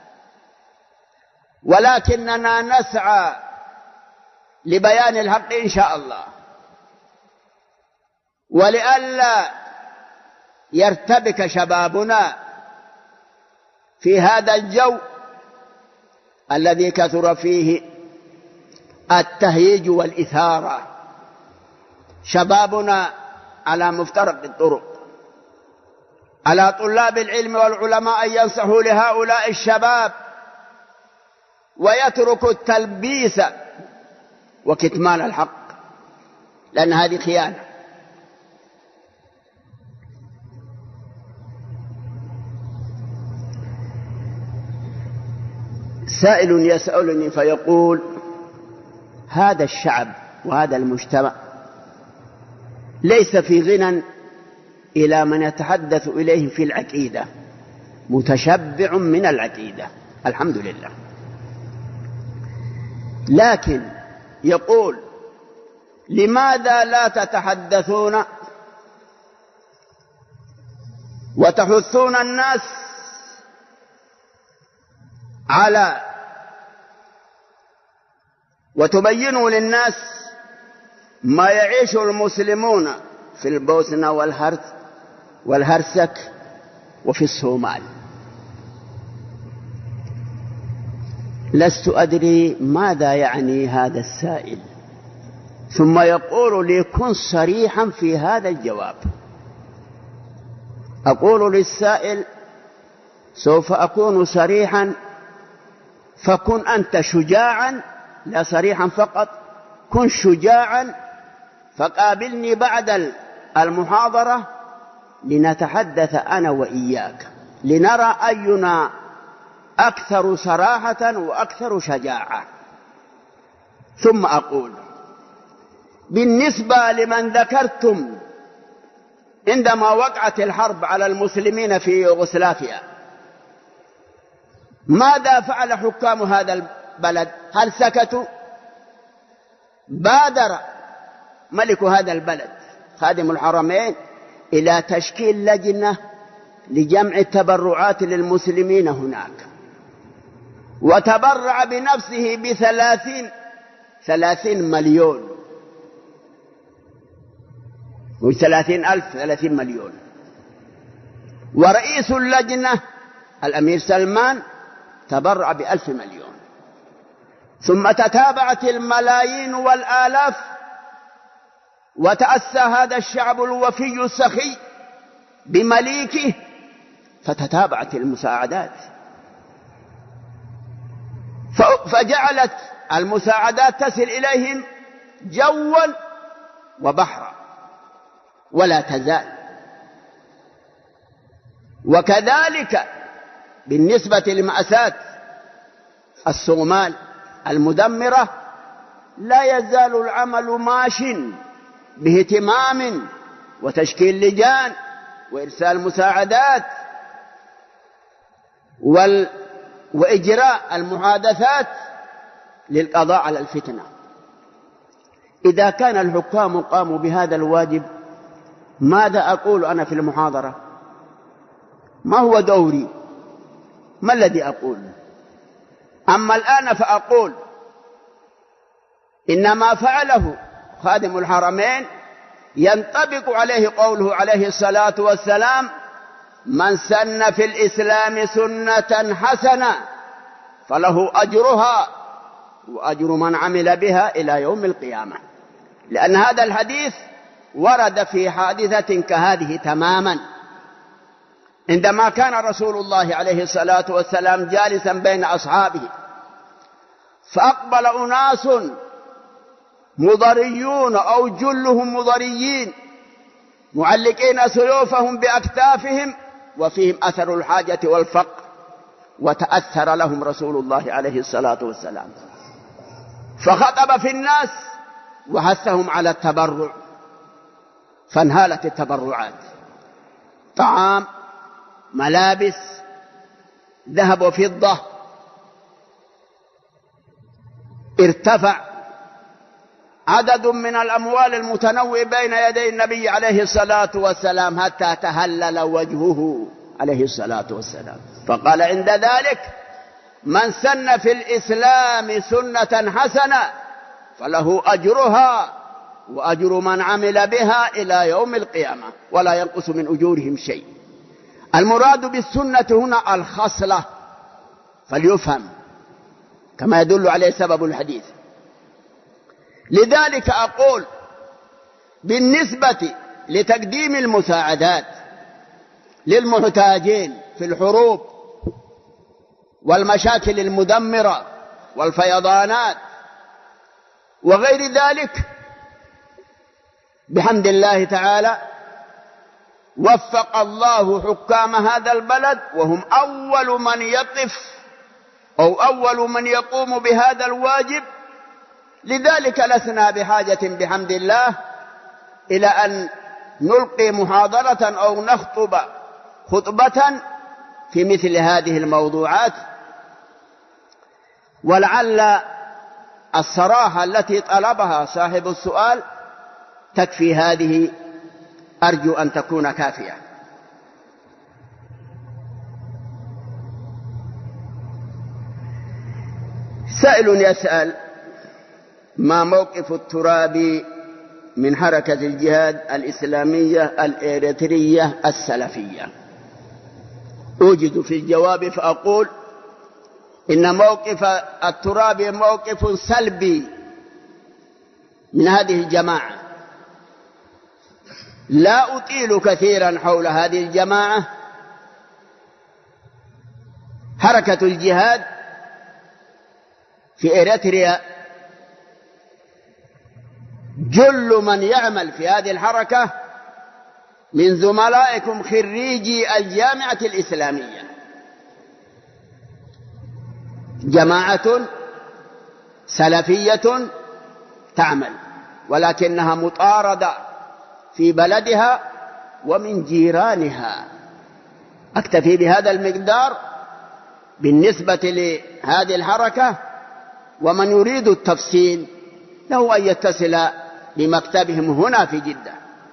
ولكننا نسعى لبيان الحق إن شاء الله، ولئلا يرتبك شبابنا في هذا الجو الذي كثر فيه التهييج والإثارة. شبابنا على مفترق الطرق، على طلاب العلم والعلماء أن ينصحوا لهؤلاء الشباب ويتركوا التلبيس وكتمان الحق، لأن هذه خيانة. سائل يسألني فيقول: هذا الشعب وهذا المجتمع ليس في غنى إلى من يتحدث إليهم في العقيدة، متشبع من العقيدة الحمد لله، لكن يقول: لماذا لا تتحدثون وتحثون الناس على وتبينوا للناس ما يعيش المسلمون في البوسنة والهرسك وفي الصومال؟ لست أدري ماذا يعني هذا السائل، ثم يقول لي: كن صريحا في هذا الجواب. أقول للسائل: سوف أكون صريحا، فكن أنت شجاعا، لا صريحا فقط، كن شجاعا فقابلني بعد المحاضرة لنتحدث أنا وإياك، لنرى أينا أكثر صراحة وأكثر شجاعة. ثم أقول: بالنسبة لمن ذكرتم عندما وقعت الحرب على المسلمين في يوغوسلافيا، ماذا فعل حكام هذا البلد؟ هل سكتوا؟ بادر ملك هذا البلد خادم الحرمين إلى تشكيل لجنة لجمع التبرعات للمسلمين هناك، وتبرع بنفسه ب30 مليون، مش 30,000، 30 مليون. ورئيس اللجنة الأمير سلمان تبرع ب1,000 مليون. ثم تتابعت الملايين والآلاف، وتأسى هذا الشعب الوفي السخي بمليكه، فتتابعت المساعدات، فجعلت المساعدات تصل إليهم جوا وبحرا ولا تزال. وكذلك بالنسبة لمأساة الصومال المدمرة، لا يزال العمل ماش باهتمام وتشكيل لجان وإرسال مساعدات وإجراء المحادثات للقضاء على الفتنة. إذا كان الحكام قاموا بهذا الواجب ماذا أقول أنا في المحاضرة؟ ما هو دوري؟ ما الذي أقول؟ أما الآن فأقول إن ما فعله خادم الحرمين ينطبق عليه قوله عليه الصلاة والسلام: من سن في الإسلام سنة حسنة فله أجرها وأجر من عمل بها إلى يوم القيامة. لأن هذا الحديث ورد في حادثة كهذه تماما، عندما كان رسول الله عليه الصلاة والسلام جالسا بين أصحابه، فأقبل أناس مضريون أو جلهم مضريين معلقين سيوفهم بأكتافهم وفيهم أثر الحاجة والفقر، وتأثر لهم رسول الله عليه الصلاة والسلام، فخطب في الناس وحثهم على التبرع، فانهالت التبرعات: طعام، ملابس، ذهب وفضة. ارتفع عدد من الأموال المتنوع بين يدي النبي عليه الصلاة والسلام حتى تهلل وجهه عليه الصلاة والسلام، فقال عند ذلك: من سن في الإسلام سنة حسنة فله أجرها وأجر من عمل بها إلى يوم القيامة ولا ينقص من أجورهم شيء. المراد بالسنة هنا الخصلة، فليفهم كما يدل عليه سبب الحديث. لذلك أقول بالنسبة لتقديم المساعدات للمحتاجين في الحروب والمشاكل المدمرة والفيضانات وغير ذلك، بحمد الله تعالى وفق الله حكام هذا البلد، وهم أول من يقف أو أول من يقوم بهذا الواجب. لذلك لسنا بحاجة بحمد الله إلى أن نلقي محاضرة أو نخطب خطبة في مثل هذه الموضوعات، ولعل الصراحة التي طلبها صاحب السؤال تكفي هذه، أرجو أن تكون كافية. سائل يسأل: ما موقف الترابي من حركة الجهاد الإسلامية الإريترية السلفية؟ أوجد في الجواب فأقول إن موقف الترابي موقف سلبي من هذه الجماعة. لا أطيل كثيرا حول هذه الجماعة. حركة الجهاد في إريتريا، جل من يعمل في هذه الحركة من زملائكم خريجي الجامعة الإسلامية، جماعة سلفية تعمل، ولكنها مطاردة في بلدها ومن جيرانها. أكتفي بهذا المقدار بالنسبة لهذه الحركة، ومن يريد التفصيل له أن يتصل بمكتبهم هنا في جدة.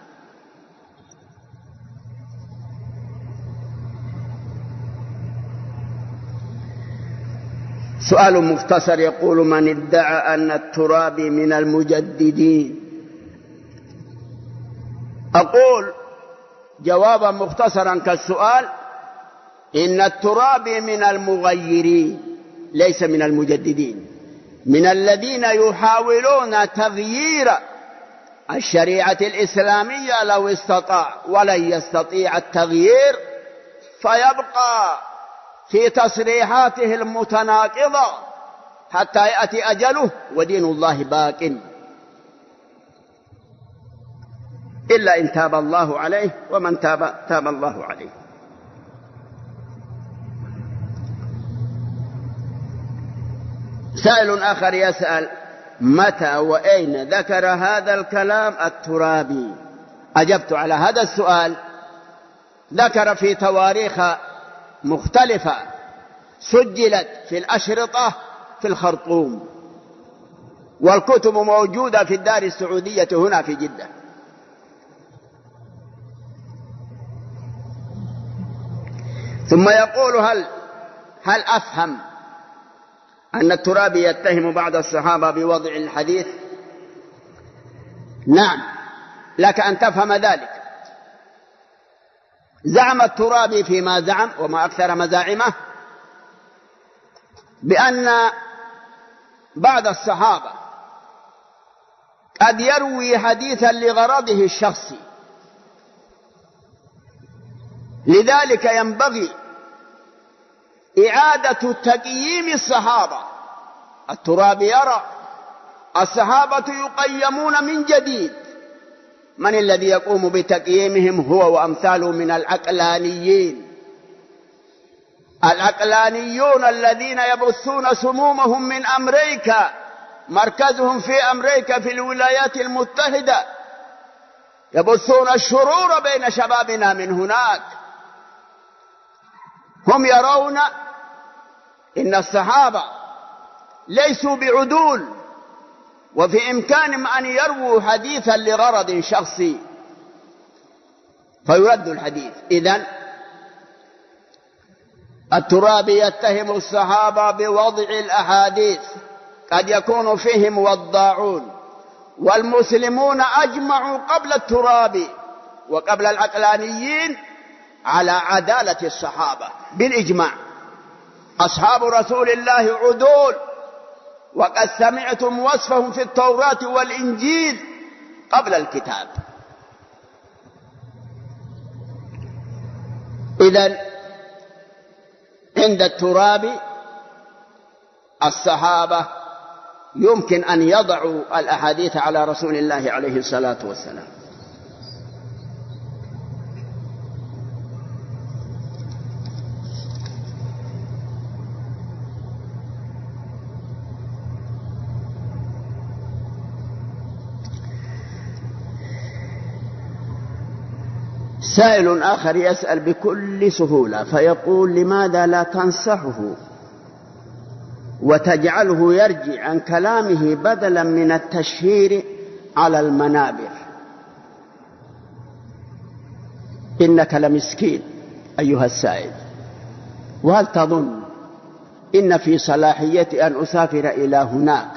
سؤال مختصر يقول: من ادعى أن الترابي من المجددين؟ أقول جوابا مختصرا كالسؤال: إن الترابي من المغيرين ليس من المجددين، من الذين يحاولون تغيير الشريعة الإسلامية لو استطاع، ولن يستطيع التغيير، فيبقى في تصريحاته المتناقضة حتى يأتي أجله ودين الله باق، إلا إن تاب الله عليه، ومن تاب الله عليه. سائل آخر يسأل: متى وأين ذكر هذا الكلام الترابي؟ أجبت على هذا السؤال. ذكر في تواريخ مختلفة سجلت في الأشرطة في الخرطوم، والكتب موجودة في الدار السعودية هنا في جدة. ثم يقول هل أفهم أن الترابي يتهم بعض الصحابة بوضع الحديث؟ نعم، لك أن تفهم ذلك. زعم الترابي فيما زعم، وما أكثر مزاعمه، بأن بعض الصحابة قد يروي حديثا لغرضه الشخصي، لذلك ينبغي إعادة تقييم الصحابة. الترابي يرى الصحابة يقيمون من جديد. من الذي يقوم بتقييمهم؟ هو وأمثاله من العقلانيين. العقلانيون الذين يبثون سمومهم من أمريكا، مركزهم في أمريكا في الولايات المتحدة، يبثون الشرور بين شبابنا من هناك. هم يرون إن الصحابة ليسوا بعدول، وفي إمكانهم أن يرووا حديثا لغرض شخصي فيرد الحديث. إذن الترابي يتهم الصحابة بوضع الأحاديث، قد يكون فيهم وضاعون، والمسلمون أجمعوا قبل الترابي وقبل العقلانيين على عدالة الصحابة بالإجماع. أصحاب رسول الله عدول، وقد سمعتم وصفهم في التوراة والإنجيل قبل الكتاب. إذن عند الترابي الصحابة يمكن أن يضعوا الأحاديث على رسول الله عليه الصلاة والسلام. سائل آخر يسأل بكل سهولة فيقول: لماذا لا تنصحه وتجعله يرجع عن كلامه بدلا من التشهير على المنابر؟ إنك لمسكين أيها السائل. وهل تظن إن في صلاحيتي أن أسافر إلى هناك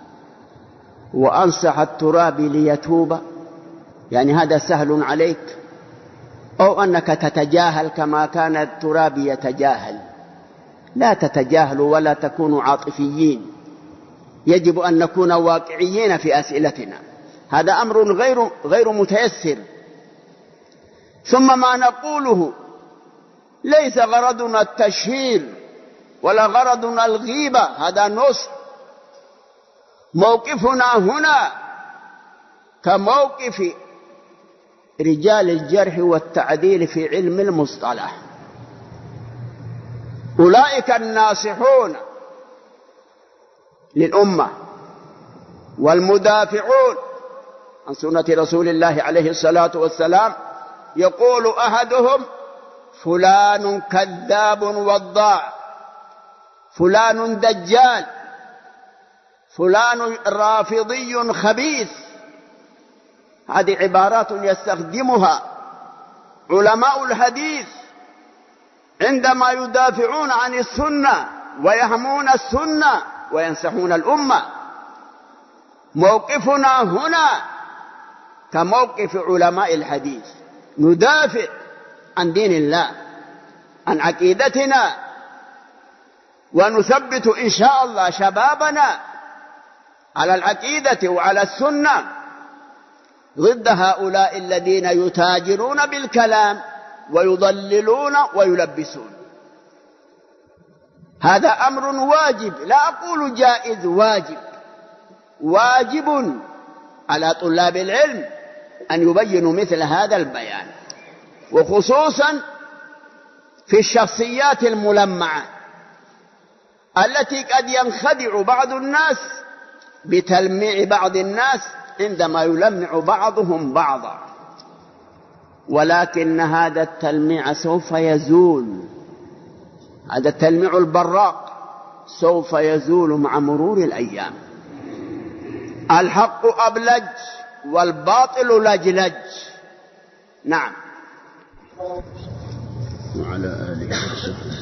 وأنصح الترابي ليتوب؟ يعني هذا سهل عليك؟ أو أنك تتجاهل كما كان الترابي يتجاهل؟ لا تتجاهلوا ولا تكونوا عاطفيين، يجب أن نكون واقعيين في أسئلتنا. هذا أمر غير متيسر. ثم ما نقوله ليس غرضنا التشهير ولا غرضنا الغيبة، هذا نصح. موقفنا هنا كموقف رجال الجرح والتعديل في علم المصطلح. أولئك الناصحون للأمة والمدافعون عن سنة رسول الله عليه الصلاة والسلام. يقول أحدهم: فلان كذاب وضاع، فلان دجال، فلان رافضي خبيث. هذه عبارات يستخدمها علماء الحديث عندما يدافعون عن السنة ويهمون السنة وينصحون الأمة. موقفنا هنا كموقف علماء الحديث، ندافع عن دين الله، عن عقيدتنا، ونثبت إن شاء الله شبابنا على العقيدة وعلى السنة ضد هؤلاء الذين يتاجرون بالكلام ويضللون ويلبسون. هذا أمر واجب، لا أقول جائز، واجب على طلاب العلم أن يبينوا مثل هذا البيان، وخصوصا في الشخصيات الملمعة التي قد ينخدع بعض الناس بتلميع بعض الناس عندما يلمع بعضهم بعضا. ولكن هذا التلميع سوف يزول، هذا التلميع البراق سوف يزول مع مرور الأيام. الحق أبلج والباطل لجلج. نعم. وعلى آله وصحبه.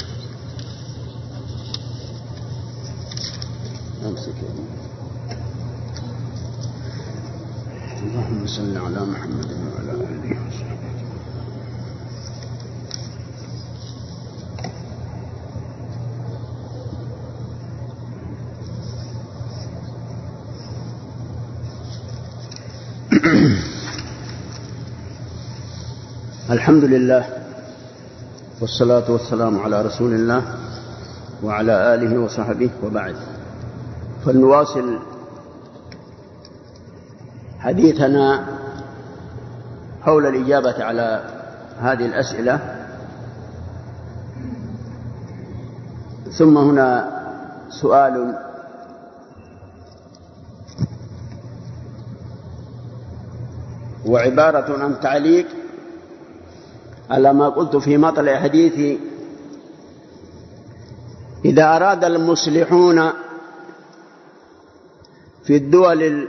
اللهم صل على محمد وعلى آله وصحبه. الحمد لله والصلاة والسلام على رسول الله وعلى آله وصحبه، وبعد، فلنواصل حديثنا حول الإجابة على هذه الأسئلة. ثم هنا سؤال وعبارة عن تعليق على ما قلت في مطلع حديثي: إذا أراد المصلحون في الدول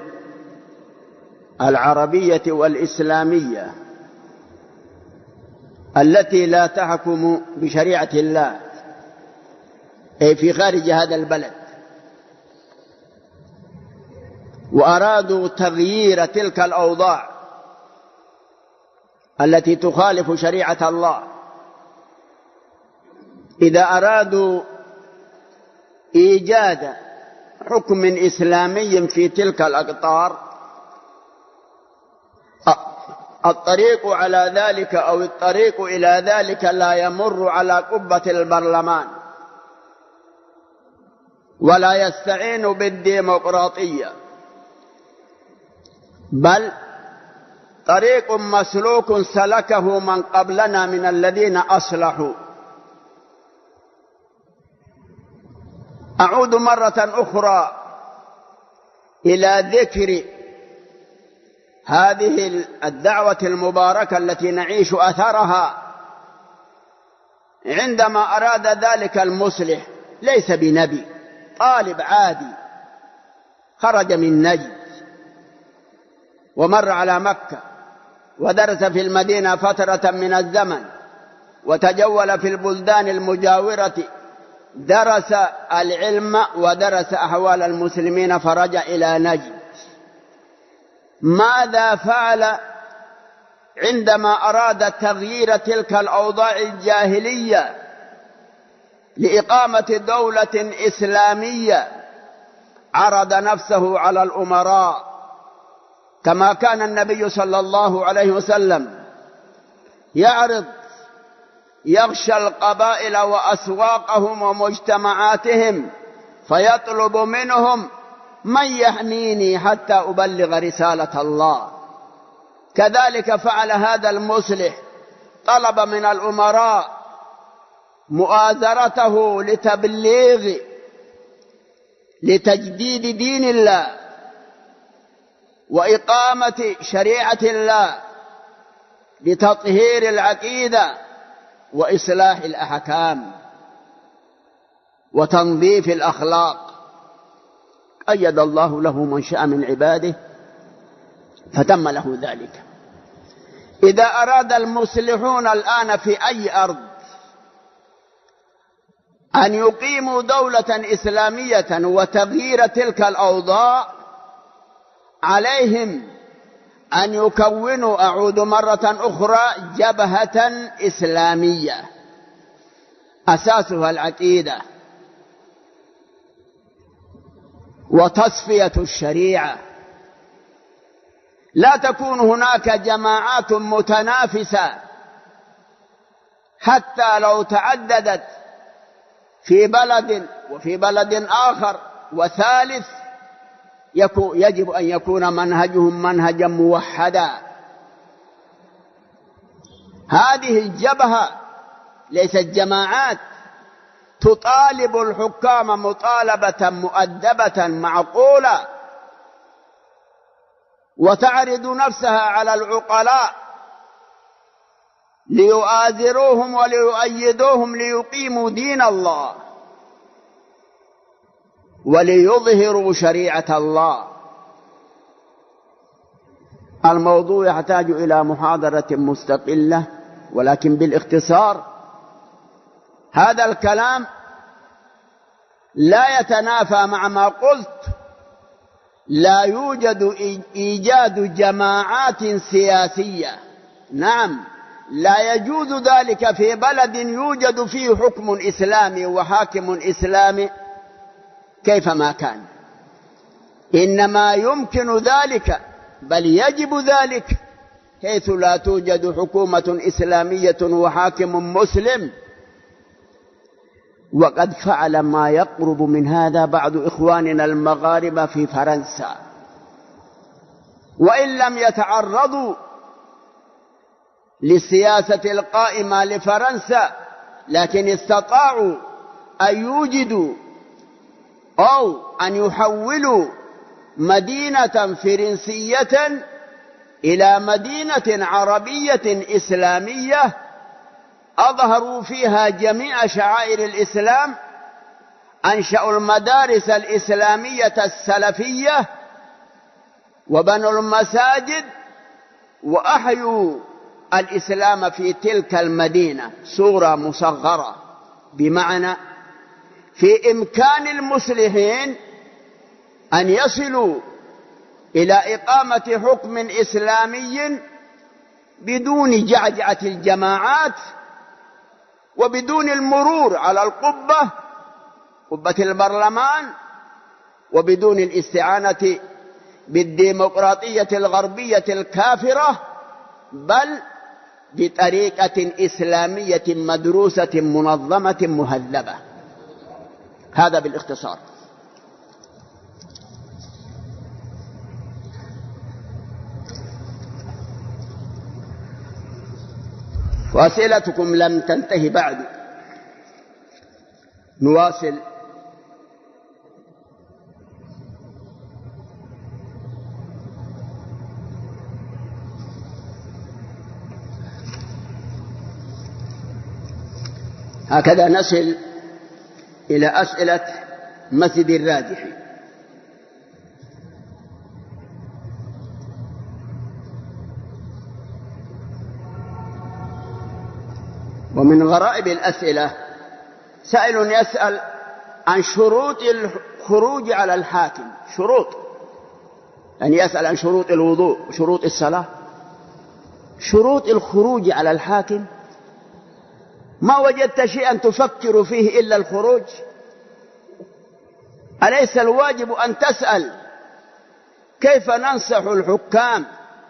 العربية والإسلامية التي لا تحكم بشريعة الله، أي في خارج هذا البلد، وأرادوا تغيير تلك الأوضاع التي تخالف شريعة الله، إذا أرادوا إيجاد حكم إسلامي في تلك الأقطار، الطريق على ذلك أو الطريق إلى ذلك لا يمر على قبة البرلمان، ولا يستعين بالديمقراطية، بل طريق مسلوك سلكه من قبلنا من الذين أصلحوا. أعود مرة أخرى إلى ذكر هذه الدعوة المباركة التي نعيش أثرها. عندما أراد ذلك المصلح، ليس بنبي، طالب عادي خرج من نجد ومر على مكة ودرس في المدينة فترة من الزمن، وتجول في البلدان المجاورة، درس العلم ودرس أحوال المسلمين، فرجع إلى نجد. ماذا فعل عندما أراد تغيير تلك الأوضاع الجاهلية لإقامة دولة إسلامية؟ عرض نفسه على الأمراء، كما كان النبي صلى الله عليه وسلم يعرض، يغشى القبائل وأسواقهم ومجتمعاتهم، فيطلب منهم: من يحميني حتى أبلغ رسالة الله. كذلك فعل هذا المصلح، طلب من الأمراء مؤازرته لتبليغ لتجديد دين الله وإقامة شريعة الله، لتطهير العقيدة وإصلاح الأحكام وتنظيف الأخلاق. أيد الله له من شاء من عباده فتم له ذلك. إذا أراد المصلحون الآن في أي أرض أن يقيموا دولة إسلامية وتغيير تلك الأوضاع، عليهم أن يكونوا، أعود مرة أخرى، جبهة إسلامية أساسها العقيدة وتصفية الشريعة. لا تكون هناك جماعات متنافسة، حتى لو تعددت في بلد وفي بلد آخر وثالث، يجب أن يكون منهجهم منهجا موحدا. هذه الجبهة ليست جماعات تطالب الحكام مطالبة مؤدبة معقولة، وتعرض نفسها على العقلاء ليؤازروهم وليؤيدوهم ليقيموا دين الله وليظهروا شريعة الله. الموضوع يحتاج إلى محاضرة مستقلة، ولكن بالاختصار هذا الكلام لا يتنافى مع ما قلت. لا يوجد إيجاد جماعات سياسية، نعم، لا يجوز ذلك في بلد يوجد فيه حكم إسلامي وحاكم إسلامي كيفما كان. إنما يمكن ذلك بل يجب ذلك حيث لا توجد حكومة إسلامية وحاكم مسلم. وقد فعل ما يقرب من هذا بعض إخواننا المغاربة في فرنسا، وإن لم يتعرضوا للسياسة القائمة لفرنسا، لكن استطاعوا أن يوجدوا أو أن يحولوا مدينة فرنسية إلى مدينة عربية إسلامية أظهروا فيها جميع شعائر الإسلام، أنشأوا المدارس الإسلامية السلفية وبنوا المساجد وأحيوا الإسلام في تلك المدينة صورة مصغرة. بمعنى في إمكان المصلحين أن يصلوا إلى إقامة حكم إسلامي بدون جعجعة الجماعات وبدون المرور على القبة، قبة البرلمان، وبدون الاستعانة بالديمقراطية الغربية الكافرة، بل بطريقة إسلامية مدروسة منظمة مهذبة. هذا بالاختصار. وأسئلتكم لم تنتهي بعد، نواصل. هكذا نصل إلى أسئلة مسجد الراجحي. ومن غرائب الأسئلة سائل يسأل عن شروط الخروج على الحاكم. شروط، يعني يسأل عن شروط الوضوء وشروط الصلاة. شروط الخروج على الحاكم، ما وجدت شيئا تفكر فيه إلا الخروج؟ أليس الواجب أن تسأل كيف ننصح الحكام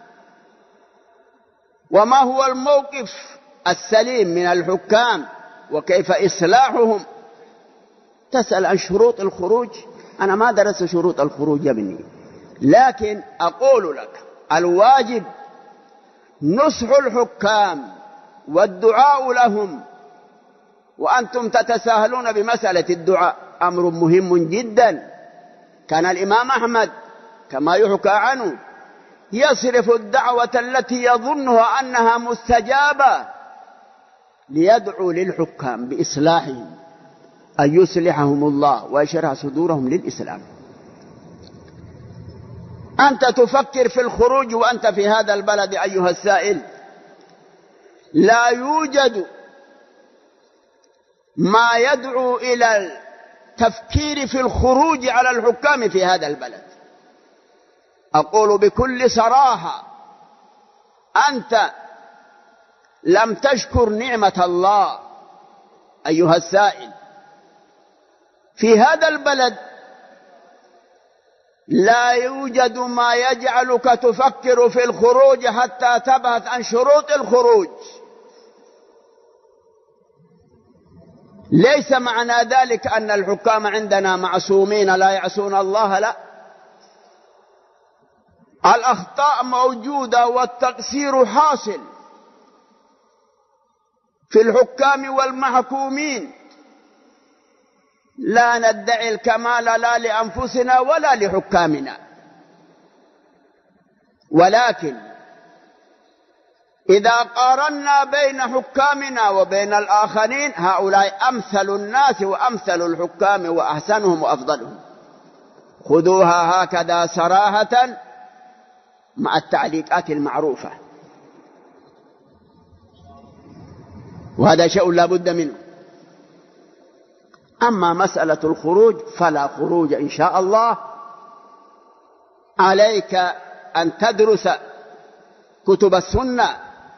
وما هو الموقف السليم من الحكام وكيف إصلاحهم؟ تسأل عن شروط الخروج؟ أنا ما درست شروط الخروج يا ابني، لكن أقول لك الواجب نصح الحكام والدعاء لهم. وأنتم تتساهلون بمسألة الدعاء، أمر مهم جدا. كان الإمام أحمد كما يحكى عنه يصرف الدعوة التي يظنها أنها مستجابة ليدعو للحكام بإصلاحهم، أن يصلحهم الله ويشرح صدورهم للإسلام. أنت تفكر في الخروج وأنت في هذا البلد أيها السائل. لا يوجد ما يدعو إلى التفكير في الخروج على الحكام في هذا البلد. أقول بكل صراحة، أنت لم تشكر نعمة الله أيها السائل. في هذا البلد لا يوجد ما يجعلك تفكر في الخروج حتى تبحث عن شروط الخروج. ليس معنى ذلك أن الحكام عندنا معصومين لا يعصون الله، لا، الأخطاء موجودة والتقصير حاصل في الحكام والمحكومين. لا ندعي الكمال لا لأنفسنا ولا لحكامنا، ولكن إذا قارنا بين حكامنا وبين الآخرين، هؤلاء أمثل الناس وأمثل الحكام وأحسنهم وأفضلهم. خذوها هكذا صراحة مع التعليقات المعروفة، وهذا شيء لا بد منه. أما مسألة الخروج فلا خروج إن شاء الله. عليك أن تدرس كتب السنة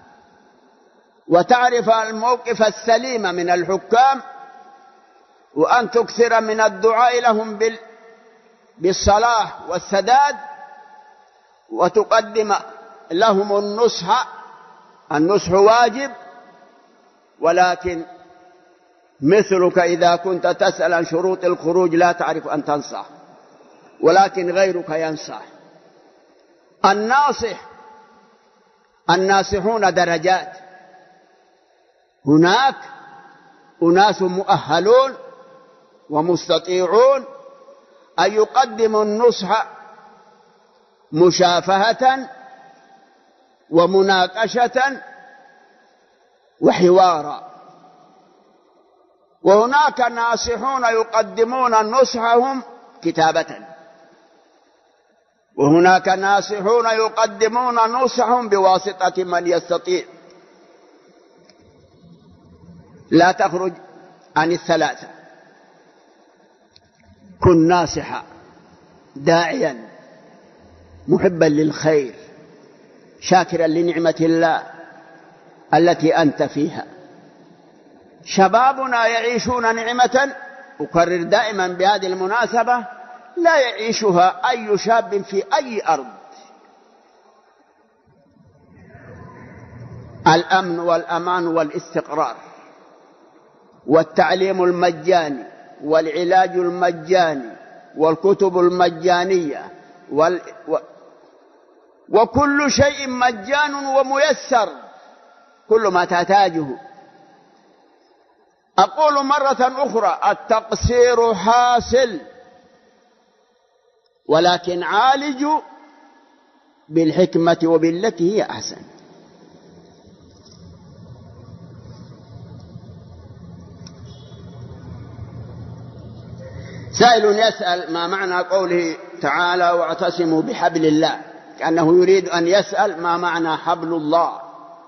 وتعرف الموقف السليم من الحكام، وأن تكثر من الدعاء لهم بالصلاح والسداد، وتقدم لهم النصح. النصح واجب، ولكن مثلك إذا كنت تسأل عن شروط الخروج لا تعرف أن تنصح، ولكن غيرك ينصح. الناصحون درجات، هناك أناس مؤهلون ومستطيعون أن يقدموا النصح مشافهة ومناقشة وحوارا، وهناك ناصحون يقدمون نصحهم كتابة، وهناك ناصحون يقدمون نصحهم بواسطة من يستطيع. لا تخرج عن الثلاثة. كن ناصحا داعيا محبا للخير شاكرا لنعمة الله التي أنت فيها. شبابنا يعيشون نعمة، أكرر دائما بهذه المناسبة، لا يعيشها أي شاب في أي أرض. الأمن والأمان والاستقرار والتعليم المجاني والعلاج المجاني والكتب المجانية وكل شيء مجان وميسر، كل ما تحتاجه. أقول مرة أخرى: التقصير حاصل، ولكن عالجوا بالحكمة وبالتي هي أحسن. سائل يسأل: ما معنى قوله تعالى واعتصموا بحبل الله؟ كأنه يريد أن يسأل ما معنى حبل الله.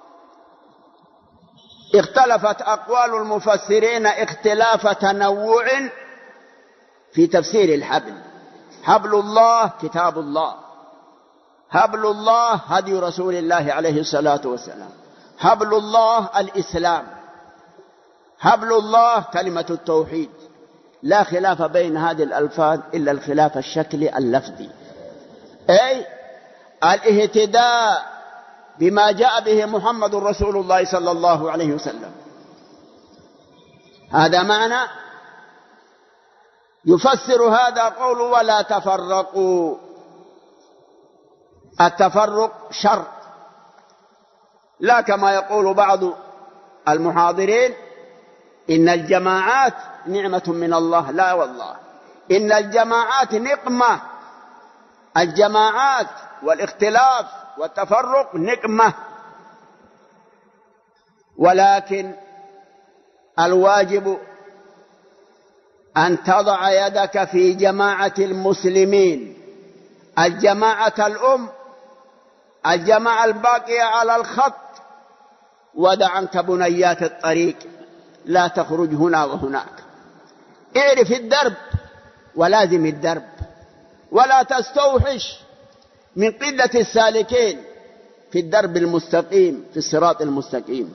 اختلفت أقوال المفسرين اختلاف تنوع في تفسير الحبل. حبل الله كتاب الله، حبل الله هدي رسول الله عليه الصلاة والسلام، حبل الله الإسلام، حبل الله كلمة التوحيد. لا خلاف بين هذه الألفاظ إلا الخلاف الشكلي اللفظي، أي الاهتداء بما جاء به محمد رسول الله صلى الله عليه وسلم. هذا معنى. يفسر هذا قول ولا تفرقوا. التفرق شر، لا كما يقول بعض المحاضرين إن الجماعات نعمة من الله. لا والله، إن الجماعات نقمة. الجماعات والاختلاف والتفرق نقمة، ولكن الواجب أن تضع يدك في جماعة المسلمين، الجماعة الأم، الجماعة الباقية على الخط، ودع عنك بنيات الطريق، لا تخرج هنا وهناك. اعرف الدرب ولازم الدرب، ولا تستوحش من قلة السالكين في الدرب المستقيم، في الصراط المستقيم.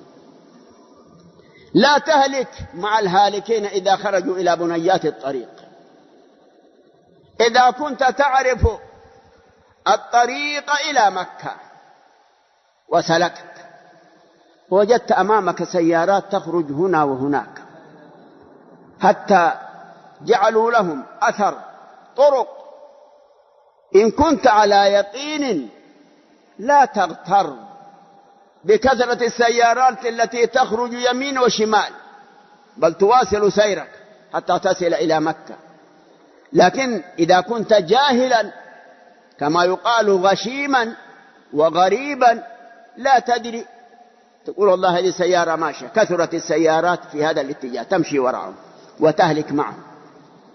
لا تهلك مع الهالكين إذا خرجوا إلى بنيات الطريق. إذا كنت تعرف الطريق إلى مكة وسلكت وجدت أمامك سيارات تخرج هنا وهناك، حتى جعلوا لهم أثر طرق، إن كنت على يقين لا تغتر بكثرة السيارات التي تخرج يمين وشمال، بل تواصل سيرك حتى تصل إلى مكة. لكن إذا كنت جاهلا كما يقال غشيما وغريبا لا تدري، تقول والله هذه سيارة ماشية، كثرت السيارات في هذا الاتجاه، تمشي وراءهم وتهلك معهم،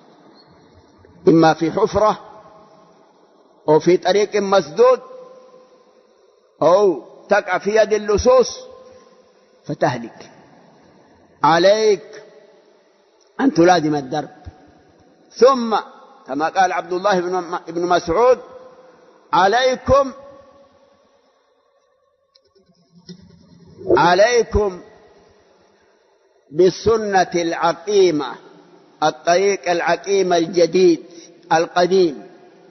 إما في حفرة أو في طريق مسدود أو تقع في يد اللصوص فتهلك. عليك أن تلازم الدرب. ثم كما قال عبد الله بن مسعود: عليكم بالسنة العقيمة، الطريق العقيم الجديد القديم.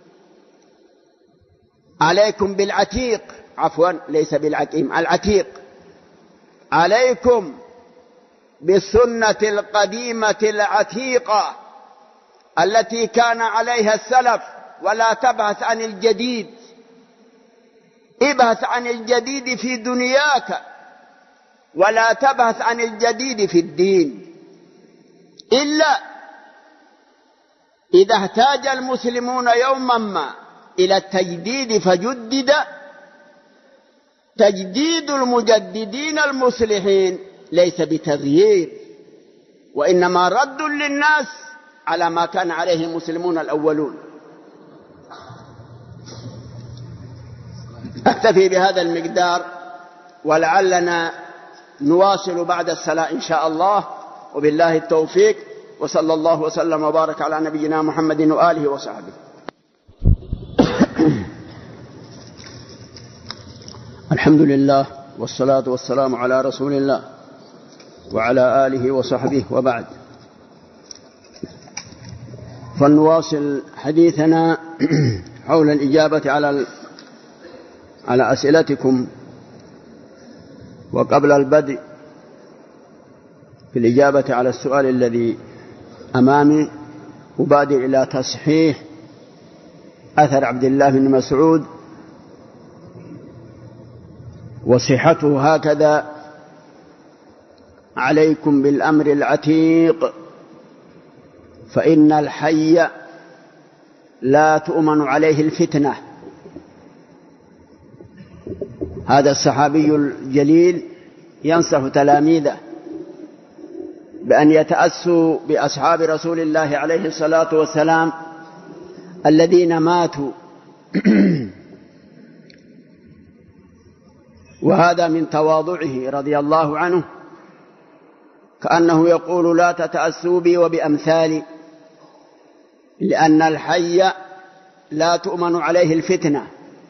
عليكم بالعتيق، عفوا ليس بالعقيم، العتيق. عليكم بالسنة القديمة العتيقة التي كان عليها السلف، ولا تبحث عن الجديد. ابحث عن الجديد في دنياك ولا تبحث عن الجديد في الدين، إلا إذا احتاج المسلمون يوما ما إلى التجديد فجدد. تجديد المجددين المصلحين ليس بتغيير، وإنما رد للناس على ما كان عليه المسلمون الأولون. أكتفي بهذا المقدار، ولعلنا نواصل بعد الصلاة إن شاء الله، وبالله التوفيق، وصلى الله وسلم وبارك على نبينا محمد وآله وصحبه. الحمد لله والصلاة والسلام على رسول الله وعلى آله وصحبه، وبعد. فلنواصل حديثنا حول الإجابة على أسئلتكم. وقبل البدء في الإجابة على السؤال الذي أمامي، أبادر إلى تصحيح أثر عبد الله بن مسعود، وصحته هكذا: عليكم بالأمر العتيق فإن الحي لا تؤمن عليه الفتنة. هذا الصحابي الجليل ينصح تلاميذه بأن يتأسوا بأصحاب رسول الله عليه الصلاة والسلام الذين ماتوا. وهذا من تواضعه رضي الله عنه، كأنه يقول: لا تتأسوا بي وبأمثالي، لأن الحي لا تؤمن عليه الفتنة.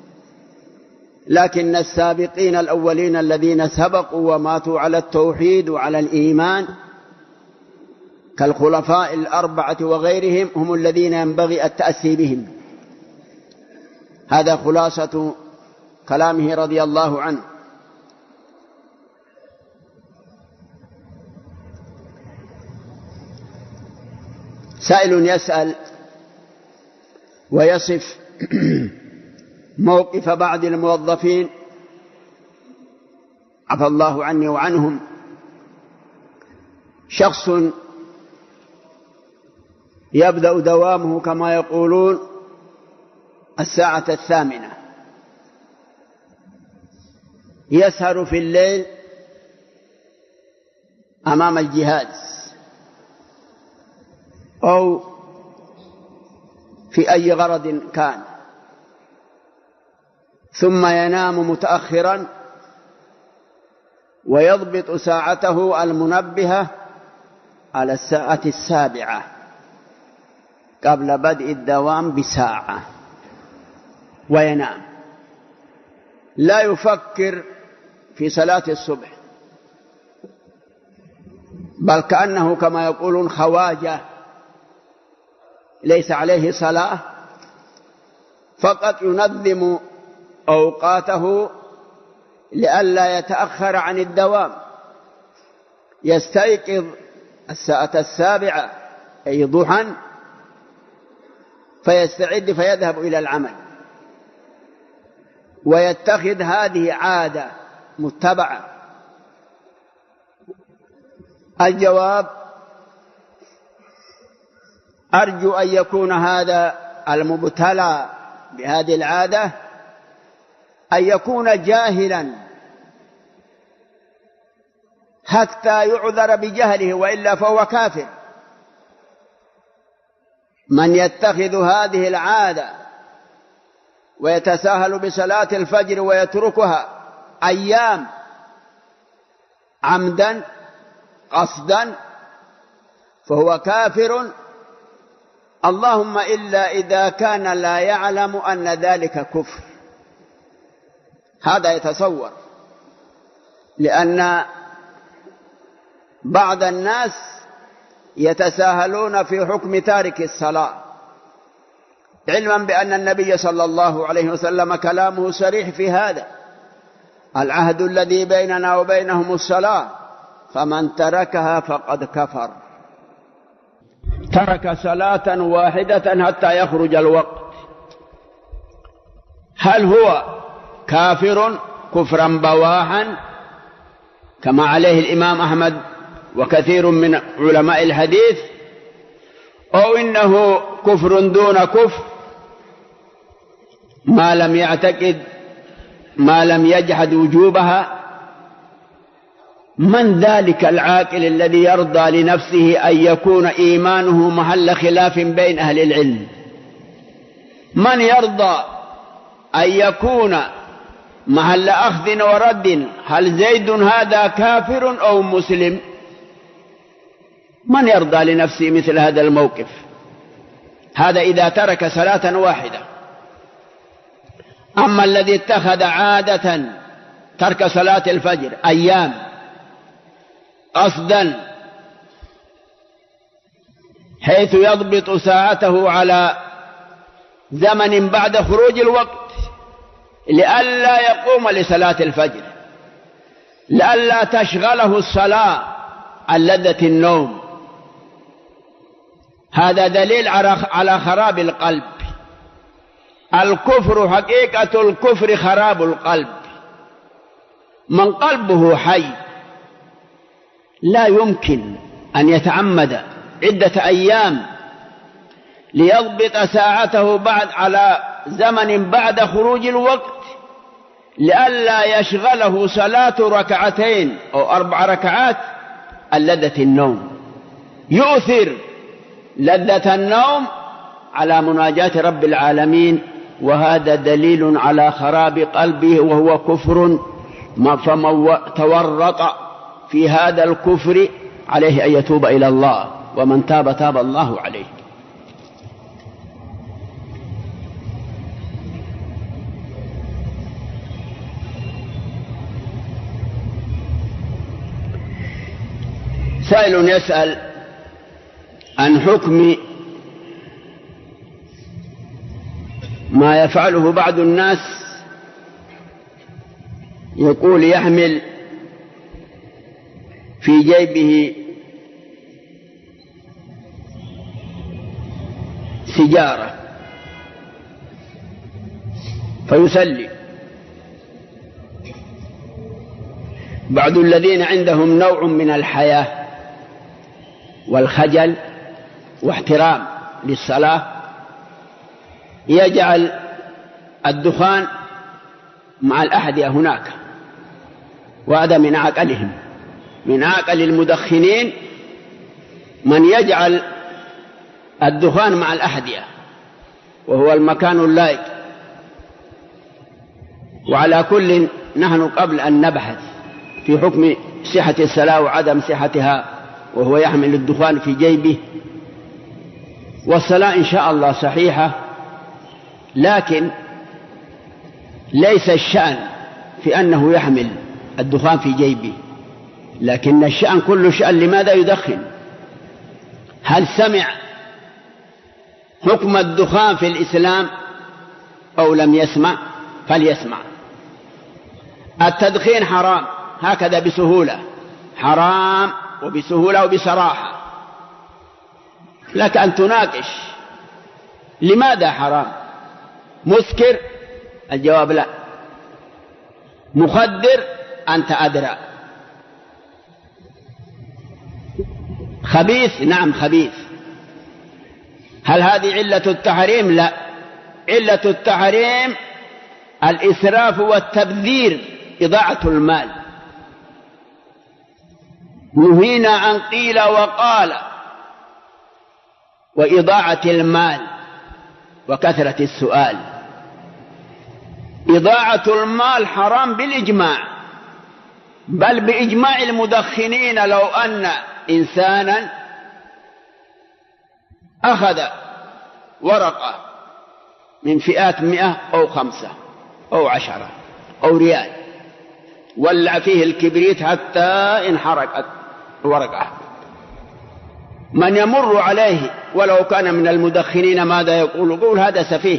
لكن السابقين الأولين الذين سبقوا وماتوا على التوحيد وعلى الإيمان كالخلفاء الأربعة وغيرهم هم الذين ينبغي التأسي بهم. هذا خلاصة كلامه رضي الله عنه. سائل يسأل ويصف موقف بعض الموظفين، عفى الله عني وعنهم. شخص يبدأ دوامه كما يقولون 8:00، يسهر في الليل أمام الجهاز أو في أي غرض كان، ثم ينام متأخرا ويضبط ساعته المنبهة على 7:00 قبل بدء الدوام بساعة، وينام، لا يفكر في صلاة الصبح، بل كأنه كما يقولون خواجة ليس عليه صلاة، فقط ينظم أوقاته لئلا يتأخر عن الدوام. يستيقظ 7:00 أي ضحى، فيستعد فيذهب إلى العمل، ويتخذ هذه عادة متبعة. الجواب: أرجو أن يكون هذا المبتلى بهذه العادة أن يكون جاهلا حتى يعذر بجهله، وإلا فهو كافر. من يتخذ هذه العادة ويتساهل بصلاة الفجر ويتركها أيام عمدا قصدا فهو كافر، اللهم إلا إذا كان لا يعلم أن ذلك كفر، هذا يتصور، لأن بعض الناس يتساهلون في حكم تارك الصلاة، علما بأن النبي صلى الله عليه وسلم كلامه صريح في هذا: العهد الذي بيننا وبينهم الصلاة، فمن تركها فقد كفر. ترك صلاة واحدة حتى يخرج الوقت، هل هو كافر كفرا بواحا كما عليه الإمام أحمد وكثير من علماء الحديث، أو إنه كفر دون كفر ما لم يعتقد، ما لم يجحد وجوبها؟ من ذلك العاقل الذي يرضى لنفسه أن يكون إيمانه محل خلاف بين أهل العلم؟ من يرضى أن يكون محل أخذ ورد؟ هل زيد هذا كافر أو مسلم؟ من يرضى لنفسه مثل هذا الموقف؟ هذا إذا ترك صلاة واحدة. أما الذي اتخذ عادة ترك صلاة الفجر أيام قصدا، حيث يضبط ساعته على زمن بعد خروج الوقت لئلا يقوم لصلاة الفجر، لئلا تشغله الصلاة عن لذة النوم، هذا دليل على خراب القلب. الكفر حقيقة الكفر خراب القلب. من قلبه حي لا يمكن أن يتعمد عدة أيام ليضبط ساعته بعد على زمن بعد خروج الوقت لئلا يشغله صلاة ركعتين أو 4 ركعات عن لذة النوم، يؤثر لذة النوم على مناجاة رب العالمين، وهذا دليل على خراب قلبه وهو كفر. فمن تورط في هذا الكفر عليه أن يتوب إلى الله، ومن تاب تاب الله عليه. سائل يسأل عن حكم ما يفعله بعض الناس، يقول يحمل في جيبه سجارة فيصلي. بعض الذين عندهم نوع من الحياة والخجل واحترام للصلاة يجعل الدخان مع الأحذية هناك، وهذا من عقلهم. من عقل المدخنين من يجعل الدخان مع الأحذية وهو المكان اللائق. وعلى كل نحن قبل أن نبحث في حكم صحة الصلاة وعدم صحتها وهو يحمل الدخان في جيبه، والصلاة إن شاء الله صحيحة، لكن ليس الشأن في أنه يحمل الدخان في جيبه، لكن الشأن كل شأن لماذا يدخن؟ هل سمع حكم الدخان في الإسلام أو لم يسمع؟ فليسمع. التدخين حرام هكذا بسهولة، حرام وبسهولة وبصراحة، لك أن تناقش لماذا حرام؟ مسكر؟ الجواب لا. مخدر؟ أنت أدرى. خبيث؟ نعم خبيث. هل هذه علة التحريم؟ لا، علة التحريم الإسراف والتبذير، إضاعة المال. نهينا عن قيل وقال وإضاعة المال وكثرة السؤال. إضاعة المال حرام بالإجماع، بل بإجماع المدخنين. لو أن إنسانا أخذ ورقة من فئات 100 أو 5 أو 10 أو ريال، ولع فيه الكبريت حتى انحرقت ورقة، من يمر عليه ولو كان من المدخنين ماذا يقول؟ يقول هذا سفيه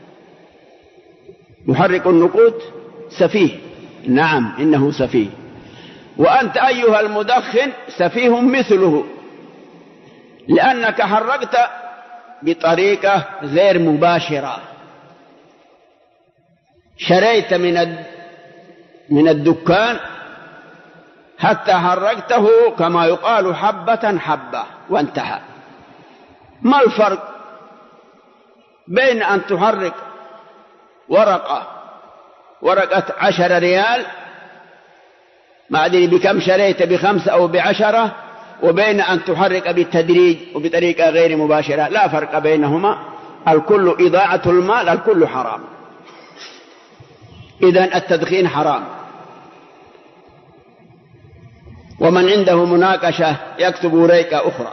يحرق النقود، سفيه. نعم إنه سفيه، وأنت أيها المدخن سفيه مثله، لأنك حرقت بطريقة غير مباشرة. شريت من الدكان حتى حرقته كما يقال حبة حبة وانتهى. ما الفرق بين أن تحرق ورقة 10 ريال، ما أدري بكم شريت، ب5 أو ب10، وبين أن تحرق بالتدريج وبطريقة غير مباشرة؟ لا فرق بينهما، الكل إضاعة المال، الكل حرام. إذن التدخين حرام. ومن عنده مناقشة يكتب ورقة أخرى.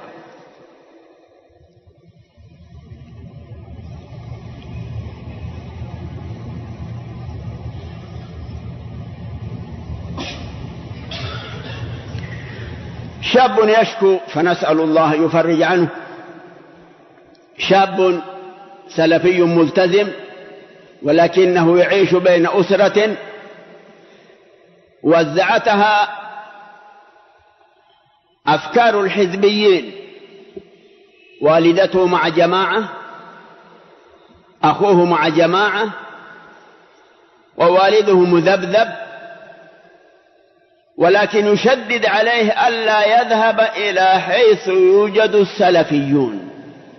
شاب يشكو فنسأل الله يفرج عنه. شاب سلفي ملتزم، ولكنه يعيش بين أسرة وزعتها أفكار الحزبيين. والدته مع جماعة، أخوه مع جماعة، ووالده مذبذب، ولكن يشدد عليه ألا يذهب إلى حيث يوجد السلفيون.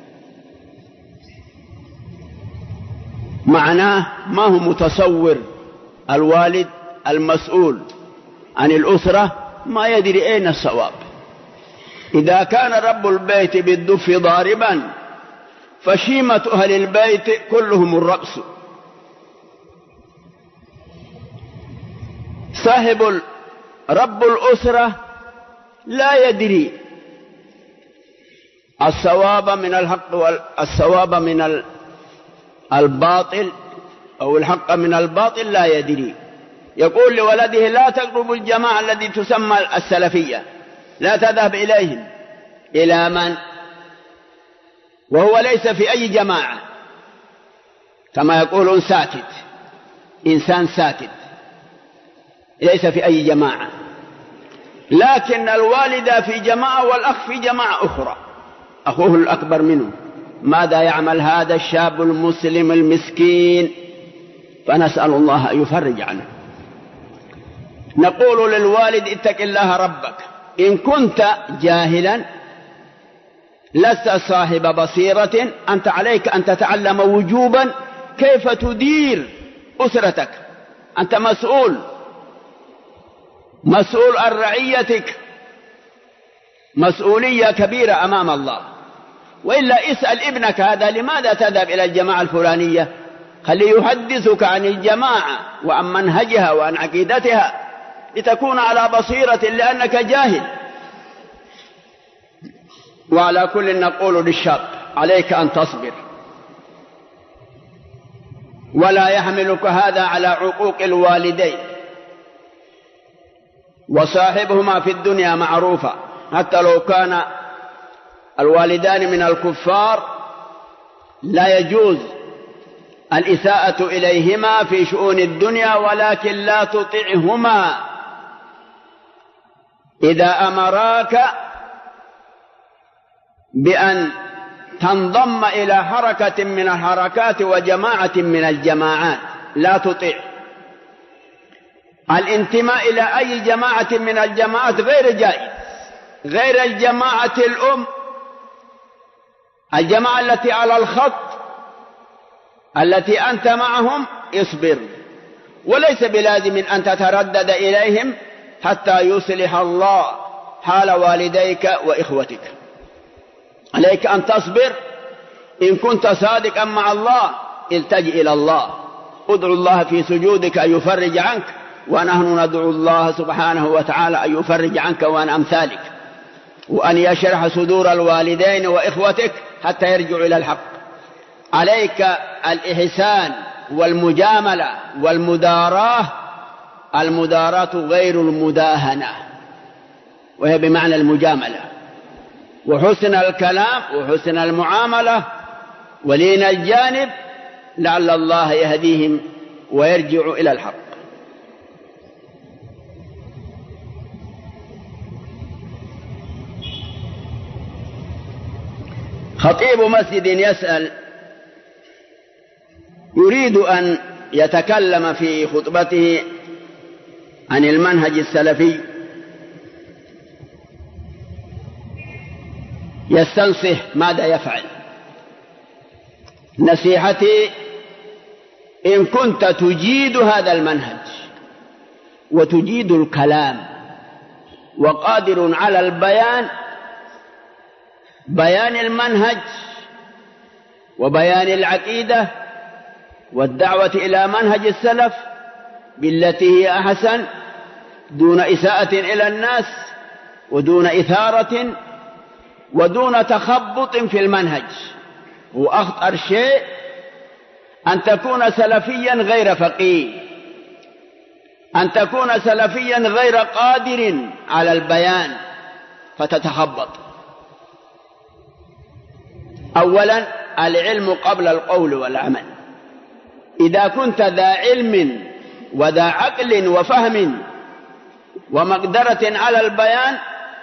معناه ما هو متصور الوالد المسؤول عن الأسرة، ما يدري أين الصواب. إذا كان رب البيت بالدف ضاربا فشيمة أهل البيت كلهم الرقص. صاحب رب الأسرة لا يدري الصواب من الحق والصواب من الباطل، أو الحق من الباطل لا يدري. يقول لولده لا تقربوا الجماعة التي تسمى السلفية، لا تذهب إليهم. إلى من؟ وهو ليس في أي جماعة، كما يقولون ساكت، إنسان ساكت، ليس في أي جماعة. لكن الوالد في جماعة والأخ في جماعة أخرى، أخوه الأكبر منه. ماذا يعمل هذا الشاب المسلم المسكين؟ فنسأل الله أن يفرج عنه. نقول للوالد اتق الله ربك، إن كنت جاهلا لست صاحب بصيرة، أنت عليك أن تتعلم وجوبا كيف تدير أسرتك. أنت مسؤول عن رعيتك، مسؤولية كبيرة أمام الله. وإلا اسأل ابنك هذا لماذا تذهب إلى الجماعة الفلانية، خليه يحدثك عن الجماعة وعن منهجها وعن عقيدتها لتكون على بصيرة، لأنك جاهل. وعلى كل نقول للشاب عليك أن تصبر، ولا يحملك هذا على عقوق الوالدين، وصاحبهما في الدنيا معروفة، حتى لو كان الوالدان من الكفار لا يجوز الإساءة إليهما في شؤون الدنيا، ولكن لا تطعهما إذا أمراك بأن تنضم إلى حركة من الحركات وجماعة من الجماعات، لا تطع. الانتماء إلى أي جماعة من الجماعات غير جائز، غير الجماعة الأم، الجماعة التي على الخط التي أنت معهم، اصبر، وليس بلازم أن تتردد إليهم حتى يصلح الله حال والديك وإخوتك. عليك أن تصبر. إن كنت صادقا مع الله التجئ إلى الله، ادعو الله في سجودك أن يفرج عنك، ونحن ندعو الله سبحانه وتعالى أن يفرج عنك وعن أمثالك، وأن يشرح صدور الوالدين وإخوتك حتى يرجعوا إلى الحق. عليك الإحسان والمجاملة والمداراة. المداراة غير المداهنة، وهي بمعنى المجاملة، وحسن الكلام وحسن المعاملة ولين الجانب، لعل الله يهديهم ويرجعوا إلى الحق. خطيب مسجد يسأل، يريد أن يتكلم في خطبته عن المنهج السلفي، يستنصح ماذا يفعل. نصيحتي: إن كنت تجيد هذا المنهج وتجيد الكلام وقادر على بيان المنهج وبيان العقيدة والدعوة إلى منهج السلف بالتي هي أحسن، دون إساءة إلى الناس ودون إثارة ودون تخبط في المنهج. وأخطر شيء أن تكون سلفيا غير فقيه، أن تكون سلفيا غير قادر على البيان فتتخبط. أولا، العلم قبل القول والعمل. إذا كنت ذا علم وذا عقل وفهم ومقدرة على البيان،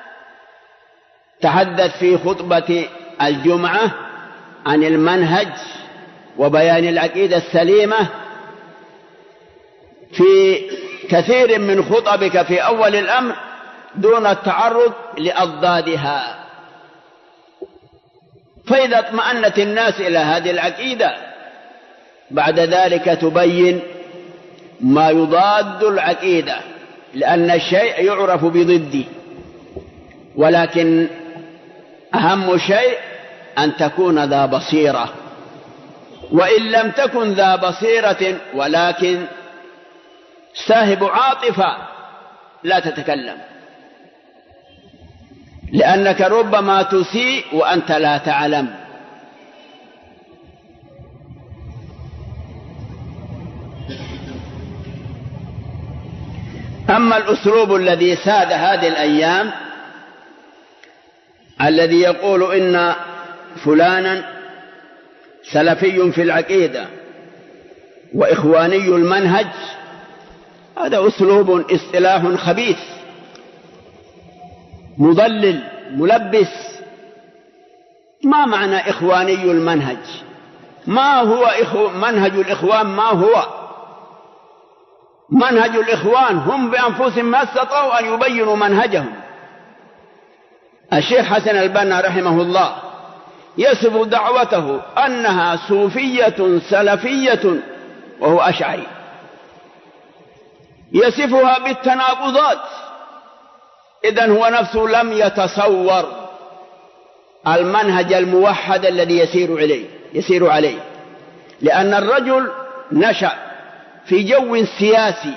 تحدث في خطبة الجمعة عن المنهج وبيان العقيدة السليمة في كثير من خطبك في أول الأمر دون التعرض لأضدادها. فإذا اطمأنت الناس إلى هذه العقيدة، بعد ذلك تبين ما يضاد العقيدة، لأن الشيء يعرف بضده. ولكن أهم شيء أن تكون ذا بصيرة، وإن لم تكن ذا بصيرة ولكن ساهب عاطفة لا تتكلم، لأنك ربما تسيء وأنت لا تعلم. أما الأسلوب الذي ساد هذه الأيام، الذي يقول إن فلانا سلفي في العقيدة وإخواني المنهج، هذا أسلوب اصطلاح خبيث مضلل ملبس. ما معنى إخواني المنهج؟ ما هو منهج الإخوان؟ ما هو منهج الإخوان؟ هم بأنفسهم ما استطاعوا أن يبينوا منهجهم. الشيخ حسن البنا رحمه الله يصف دعوته أنها صوفية سلفية وهو أشعري، يصفها بالتناقضات. إذن هو نفسه لم يتصور المنهج الموحد الذي يسير عليه، لأن الرجل نشأ في جو سياسي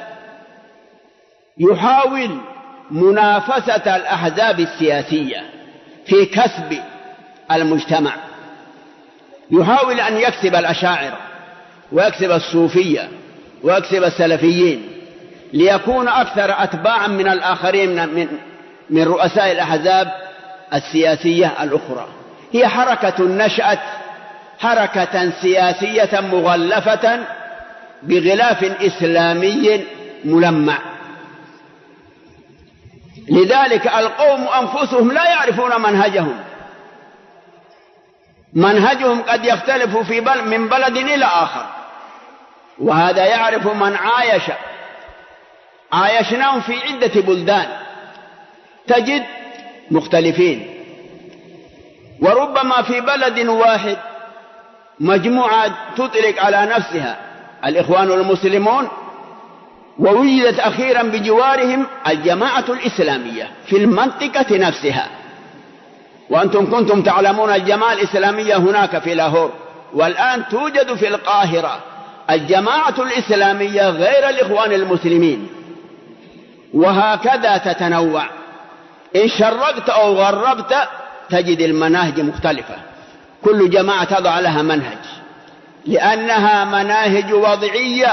يحاول منافسة الأحزاب السياسية في كسب المجتمع، يحاول أن يكسب الأشاعرة ويكسب الصوفية ويكسب السلفيين ليكون أكثر أتباعا من الآخرين من رؤساء الأحزاب السياسية الأخرى. هي حركة نشأت حركة سياسية مغلفة بغلاف إسلامي ملمع. لذلك القوم أنفسهم لا يعرفون منهجهم قد يختلف من بلد إلى آخر، وهذا يعرف من عايشناهم في عدة بلدان تجد مختلفين. وربما في بلد واحد مجموعة تطلق على نفسها الإخوان المسلمون، ووجدت أخيرا بجوارهم الجماعة الإسلامية في المنطقة نفسها. وأنتم كنتم تعلمون الجماعة الإسلامية هناك في لاهور، والآن توجد في القاهرة الجماعة الإسلامية غير الإخوان المسلمين، وهكذا تتنوع. إن شرقت أو غربت تجد المناهج مختلفة، كل جماعة تضع لها منهج، لأنها مناهج وضعية.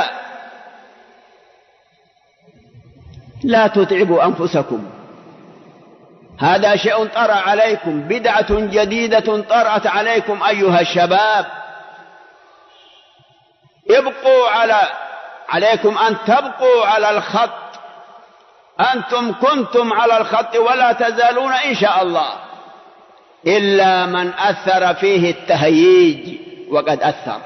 لا تتعبوا أنفسكم، هذا شيء طرأ عليكم، بدعة جديدة طرأت عليكم أيها الشباب. عليكم أن تبقوا على الخط. أنتم كنتم على الخط ولا تزالون إن شاء الله، إلا من أثر فيه التهييج، وقد أثر.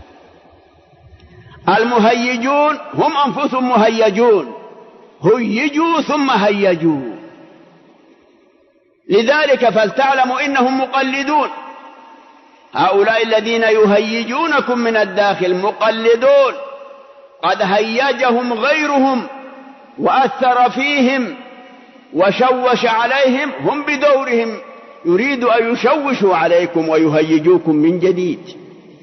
المهيجون هم أنفسهم مهيجون، هيجوا ثم هيجوا. لذلك فلتعلموا إنهم مقلدون. هؤلاء الذين يهيجونكم من الداخل مقلدون، قد هيجهم غيرهم وأثر فيهم وشوش عليهم، هم بدورهم يريد أن يشوشوا عليكم ويهيجوكم من جديد.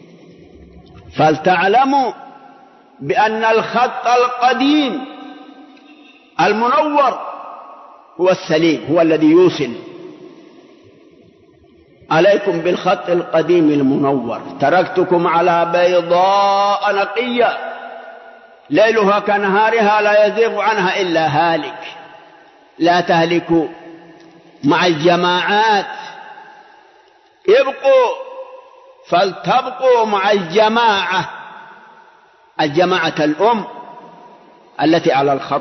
فلتعلموا بأن الخط القديم المنور هو السليم، هو الذي يوصل. عليكم بالخط القديم المنور. تركتكم على بيضاء نقية ليلها كنهارها لا يزيغ عنها إلا هالك. لا تهلكوا مع الجماعات، ابقوا، فلتبقوا مع الجماعة الأم التي على الخط.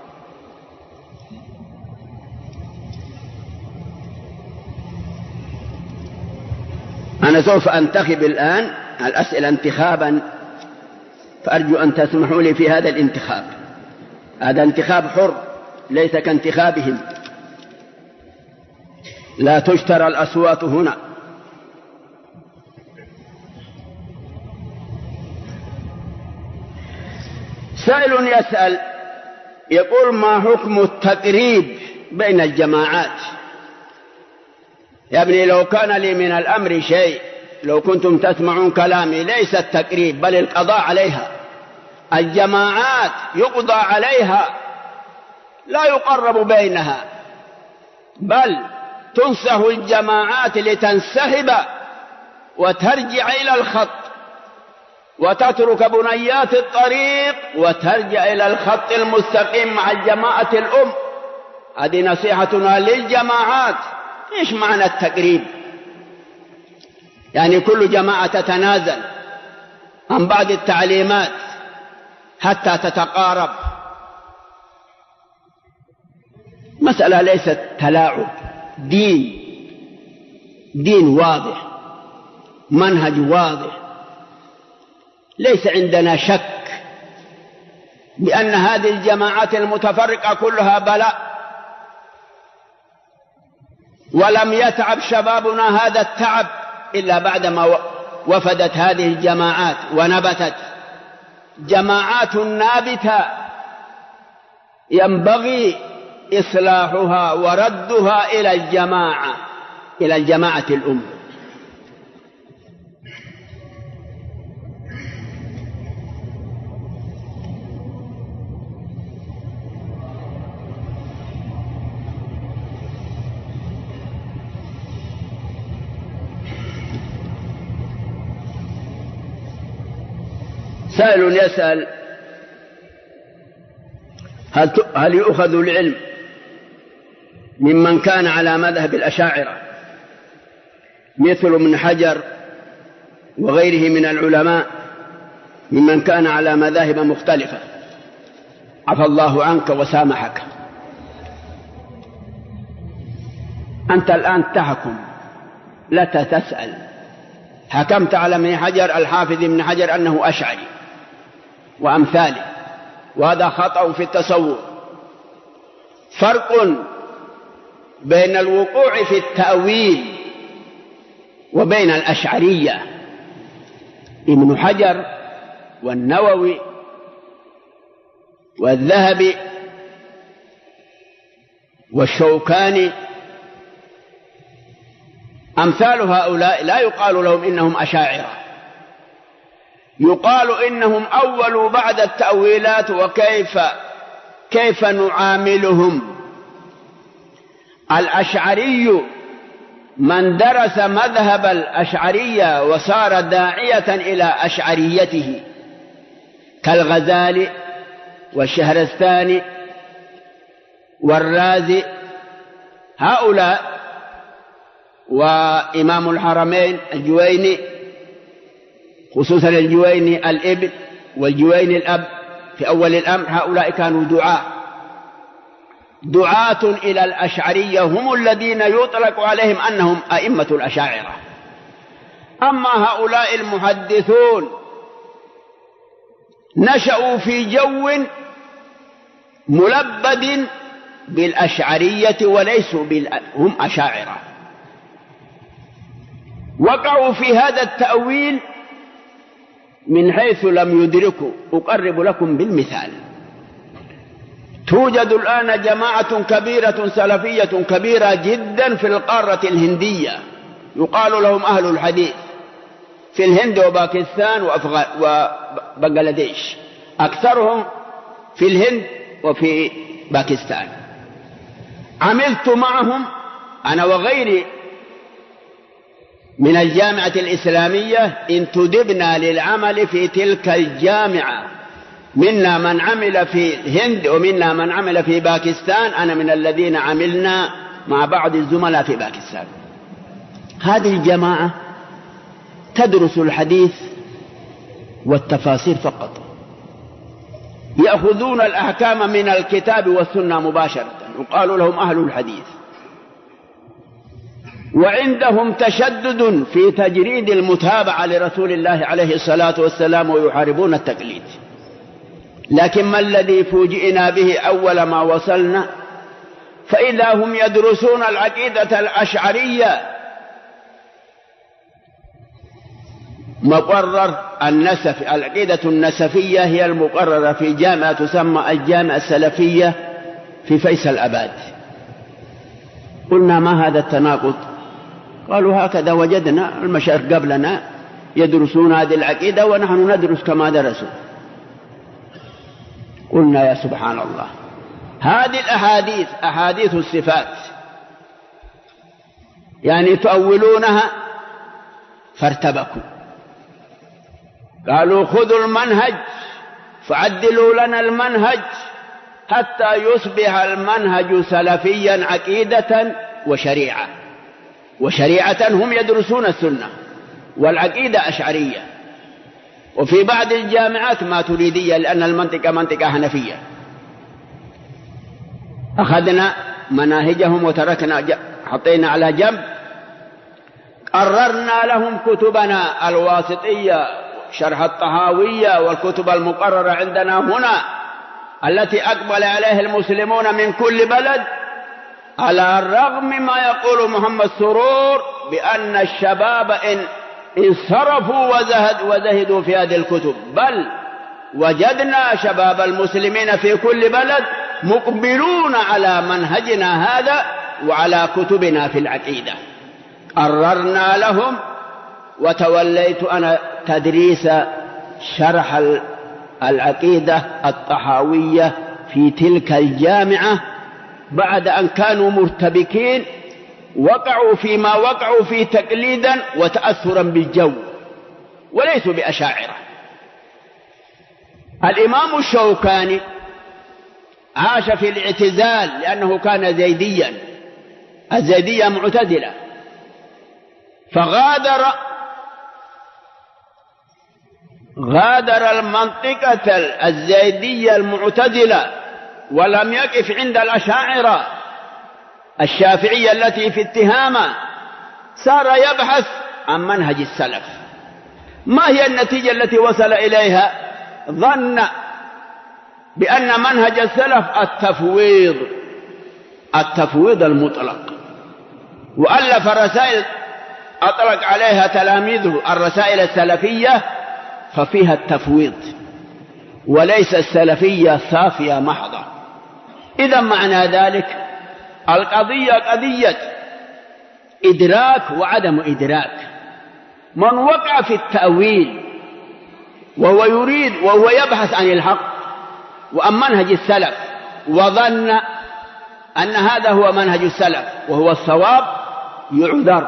أنا سوف أنتخب الآن الأسئلة انتخابا، فأرجو أن تسمحوا لي في هذا الانتخاب. هذا انتخاب حر ليس كانتخابهم، لا تشترى الأصوات هنا. سائل يسأل يقول: ما حكم التقريب بين الجماعات؟ يا ابني، لو كان لي من الأمر شيء، لو كنتم تسمعون كلامي، ليس التقريب بل القضاء عليها. الجماعات يقضى عليها، لا يقرب بينها، بل تنصح الجماعات لتنسحب وترجع إلى الخط، وتترك بنيات الطريق وترجع إلى الخط المستقيم مع الجماعة الأم. هذه نصيحتنا للجماعات. إيش معنى التقريب؟ يعني كل جماعة تتنازل عن بعض التعليمات حتى تتقارب. مسألة ليست تلاعب، دين واضح، منهج واضح. ليس عندنا شك بأن هذه الجماعات المتفرقة كلها بلاء، ولم يتعب شبابنا هذا التعب إلا بعدما وفدت هذه الجماعات ونبتت جماعات نابتة ينبغي إصلاحها وردها إلى الجماعة الأم. سائل يسأل: هل يؤخذ العلم ممن كان على مذهب الأشاعرة مثل ابن حجر وغيره من العلماء ممن كان على مذاهب مختلفة؟ عفى الله عنك وسامحك. أنت الآن تحكم، لا تسأل. حكمت على ابن حجر، الحافظ ابن حجر، أنه أشعري وأمثاله، وهذا خطأ في التصور. فرق بين الوقوع في التأويل وبين الأشعرية. ابن حجر والنووي والذهبي والشوكاني أمثال هؤلاء لا يقال لهم إنهم أشاعرة، يقال إنهم أولوا بعد التأويلات، كيف نعاملهم؟ الأشعري من درس مذهب الأشعرية وصار داعية إلى أشعريته كالغزالي والشهرستاني والرازي، هؤلاء، وإمام الحرمين الجويني، خصوصا الجويني الابن والجويني الأب في أول الأمر، هؤلاء كانوا دعاة إلى الأشعرية، هم الذين يطلق عليهم أنهم أئمة الأشاعرة. أما هؤلاء المحدثون نشأوا في جو ملبد بالأشعرية وليسوا هم أشاعرة، وقعوا في هذا التأويل من حيث لم يدركوا. أقرب لكم بالمثال: توجد الآن جماعة كبيرة سلفية كبيرة جدا في القارة الهندية، يقال لهم أهل الحديث، في الهند وباكستان وبنغلاديش، أكثرهم في الهند وفي باكستان. عملت معهم أنا وغيري من الجامعة الإسلامية، انتدبنا للعمل في تلك الجامعة، منا من عمل في الهند ومنا من عمل في باكستان. أنا من الذين عملنا مع بعض الزملاء في باكستان. هذه الجماعة تدرس الحديث والتفاسير فقط، يأخذون الأحكام من الكتاب والسنة مباشرة، يقال لهم أهل الحديث. وعندهم تشدد في تجريد المتابعة لرسول الله عليه الصلاة والسلام، ويحاربون التقليد. لكن ما الذي فوجئنا به أول ما وصلنا؟ فإذا هم يدرسون العقيدة الأشعرية، مقرر النسف، العقيدة النسفية هي المقررة في جامعة تسمى الجامعة السلفية في فيصل أباد. قلنا: ما هذا التناقض؟ قالوا: هكذا وجدنا المشايخ قبلنا يدرسون هذه العقيدة ونحن ندرس كما درسوا. قلنا: يا سبحان الله، هذه الأحاديث أحاديث الصفات، يعني تؤولونها فارتبكوا. قالوا: خذوا المنهج فعدلوا لنا المنهج حتى يصبح المنهج سلفيا عقيدة وشريعة. وشريعة هم يدرسون السنة، والعقيدة أشعرية، وفي بعض الجامعات ماتريدية، لأن المنطقة منطقة حنفية. أخذنا مناهجهم وتركنا، حطينا على جنب. قررنا لهم كتبنا الواسطية، شرح الطحاوية، والكتب المقررة عندنا هنا التي أقبل عليها المسلمون من كل بلد، على الرغم ما يقول محمد سرور بأن الشباب إن انصرفوا وزهدوا في هذه الكتب، بل وجدنا شباب المسلمين في كل بلد مقبلون على منهجنا هذا وعلى كتبنا في العقيدة. قررنا لهم، وتوليت أنا تدريس شرح العقيدة الطحاوية في تلك الجامعة، بعد أن كانوا مرتبكين، وقعوا فيما وقعوا فيه تقليدا وتأثرا بالجو، وليسوا بأشاعرة. الإمام الشوكاني عاش في الاعتزال لأنه كان زيديا، الزيدية معتزلة، فغادر المنطقة الزيدية المعتزلة، ولم يقف عند الأشاعرة الشافعية التي في التهامة، صار يبحث عن منهج السلف. ما هي النتيجة التي وصل إليها؟ ظن بأن منهج السلف التفويض المطلق، وألف رسائل أطلق عليها تلاميذه الرسائل السلفية، ففيها التفويض وليس السلفية صافية محضة. إذا معنى ذلك القضية قضية إدراك وعدم إدراك. من وقع في التأويل وهو يبحث عن الحق وعن منهج السلف، وظن أن هذا هو منهج السلف وهو الصواب، يعذر.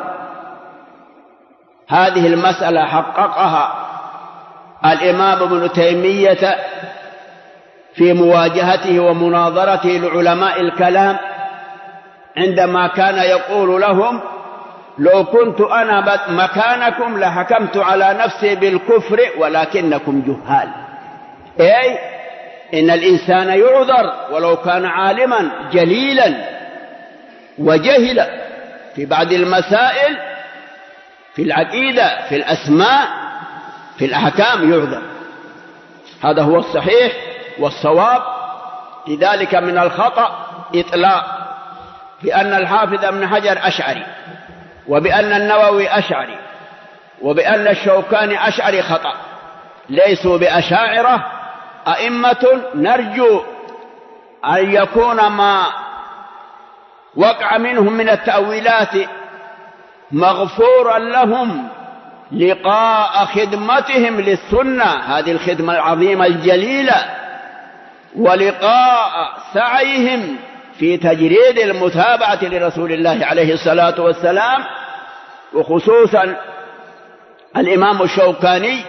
هذه المسألة حققها الإمام ابن تيمية في مواجهته ومناظرته لعلماء الكلام، عندما كان يقول لهم: لو كنت أنا مكانكم لحكمت على نفسي بالكفر ولكنكم جهال. أي إن الإنسان يعذر ولو كان عالما جليلا وجهلا في بعض المسائل، في العقيدة، في الأسماء، في الأحكام، يعذر. هذا هو الصحيح والصواب. لذلك من الخطأ إطلاق بأن الحافظ ابن حجر أشعري، وبأن النووي أشعري، وبأن الشوكاني أشعري، خطأ. ليسوا بأشاعرة، أئمة نرجو أن يكون ما وقع منهم من التأويلات مغفورا لهم لقاء خدمتهم للسنة، هذه الخدمة العظيمة الجليلة، ولقاء سعيهم في تجريد المتابعة لرسول الله عليه الصلاة والسلام. وخصوصا الإمام الشوكاني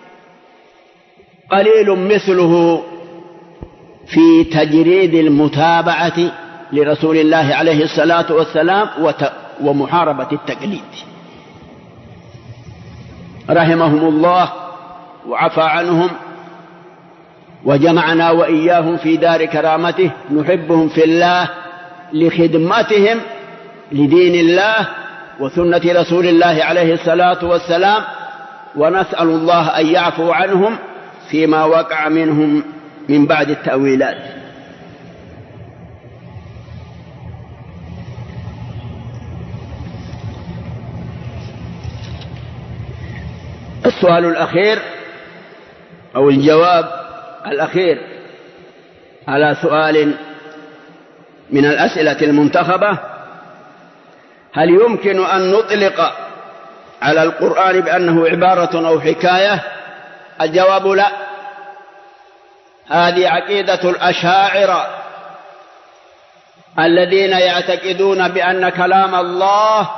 قليل مثله في تجريد المتابعة لرسول الله عليه الصلاة والسلام ومحاربة التقليد، رحمهم الله وعفى عنهم وجمعنا وإياهم في دار كرامته. نحبهم في الله لخدمتهم لدين الله وسنة رسول الله عليه الصلاة والسلام، ونسأل الله أن يعفو عنهم فيما وقع منهم من بعد التأويلات. السؤال الأخير أو الجواب الأخير على سؤال من الأسئلة المنتخبة: هل يمكن أن نطلق على القرآن بأنه عبارة أو حكاية؟ الجواب لا. هذه عقيدة الأشاعرة الذين يعتقدون بأن كلام الله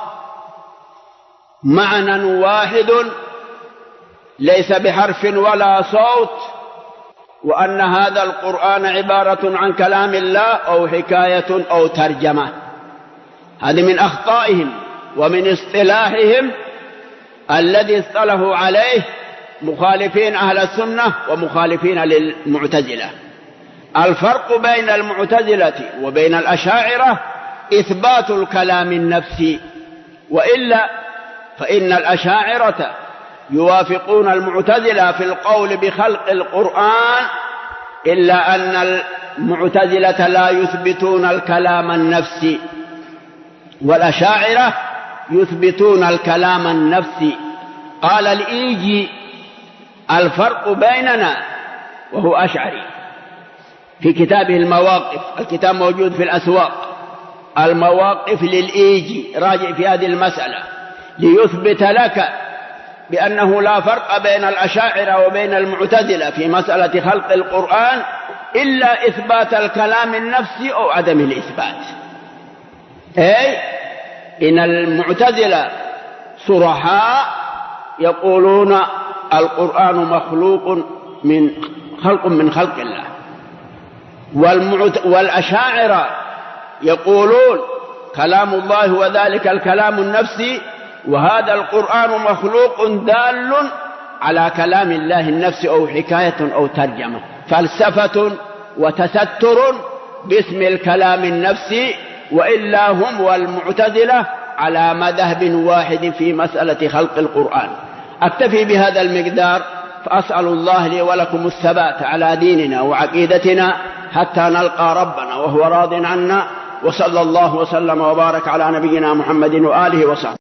معنى واحد ليس بحرف ولا صوت، وأن هذا القرآن عبارة عن كلام الله أو حكاية أو ترجمة. هذه من أخطائهم ومن اصطلاحهم الذي اصطلحوا عليه مخالفين أهل السنة ومخالفين للمعتزلة. الفرق بين المعتزلة وبين الأشاعرة إثبات الكلام النفسي، وإلا فإن الأشاعرة يوافقون المعتزلة في القول بخلق القرآن، إلا أن المعتزلة لا يثبتون الكلام النفسي، والأشاعرة يثبتون الكلام النفسي. قال الإيجي: الفرق بيننا، وهو أشعري، في كتابه المواقف، الكتاب موجود في الأسواق، المواقف للإيجي، راجع في هذه المسألة ليثبت لك بأنه لا فرق بين الأشاعرة وبين المعتزلة في مسألة خلق القرآن إلا إثبات الكلام النفسي أو عدم الإثبات. أي إن المعتزلة صرحاء يقولون القرآن مخلوق من خلق الله، والأشاعرة يقولون كلام الله وذلك الكلام النفسي، وهذا القرآن مخلوق دال على كلام الله النفسي أو حكاية أو ترجمة، فلسفة وتستر باسم الكلام النفسي. وإلا هم والمعتزلة على مذهب واحد في مسألة خلق القرآن. أكتفي بهذا المقدار، فأسأل الله لي ولكم الثبات على ديننا وعقيدتنا حتى نلقى ربنا وهو راض عنا، وصلى الله وسلم وبارك على نبينا محمد وآله وصحبه.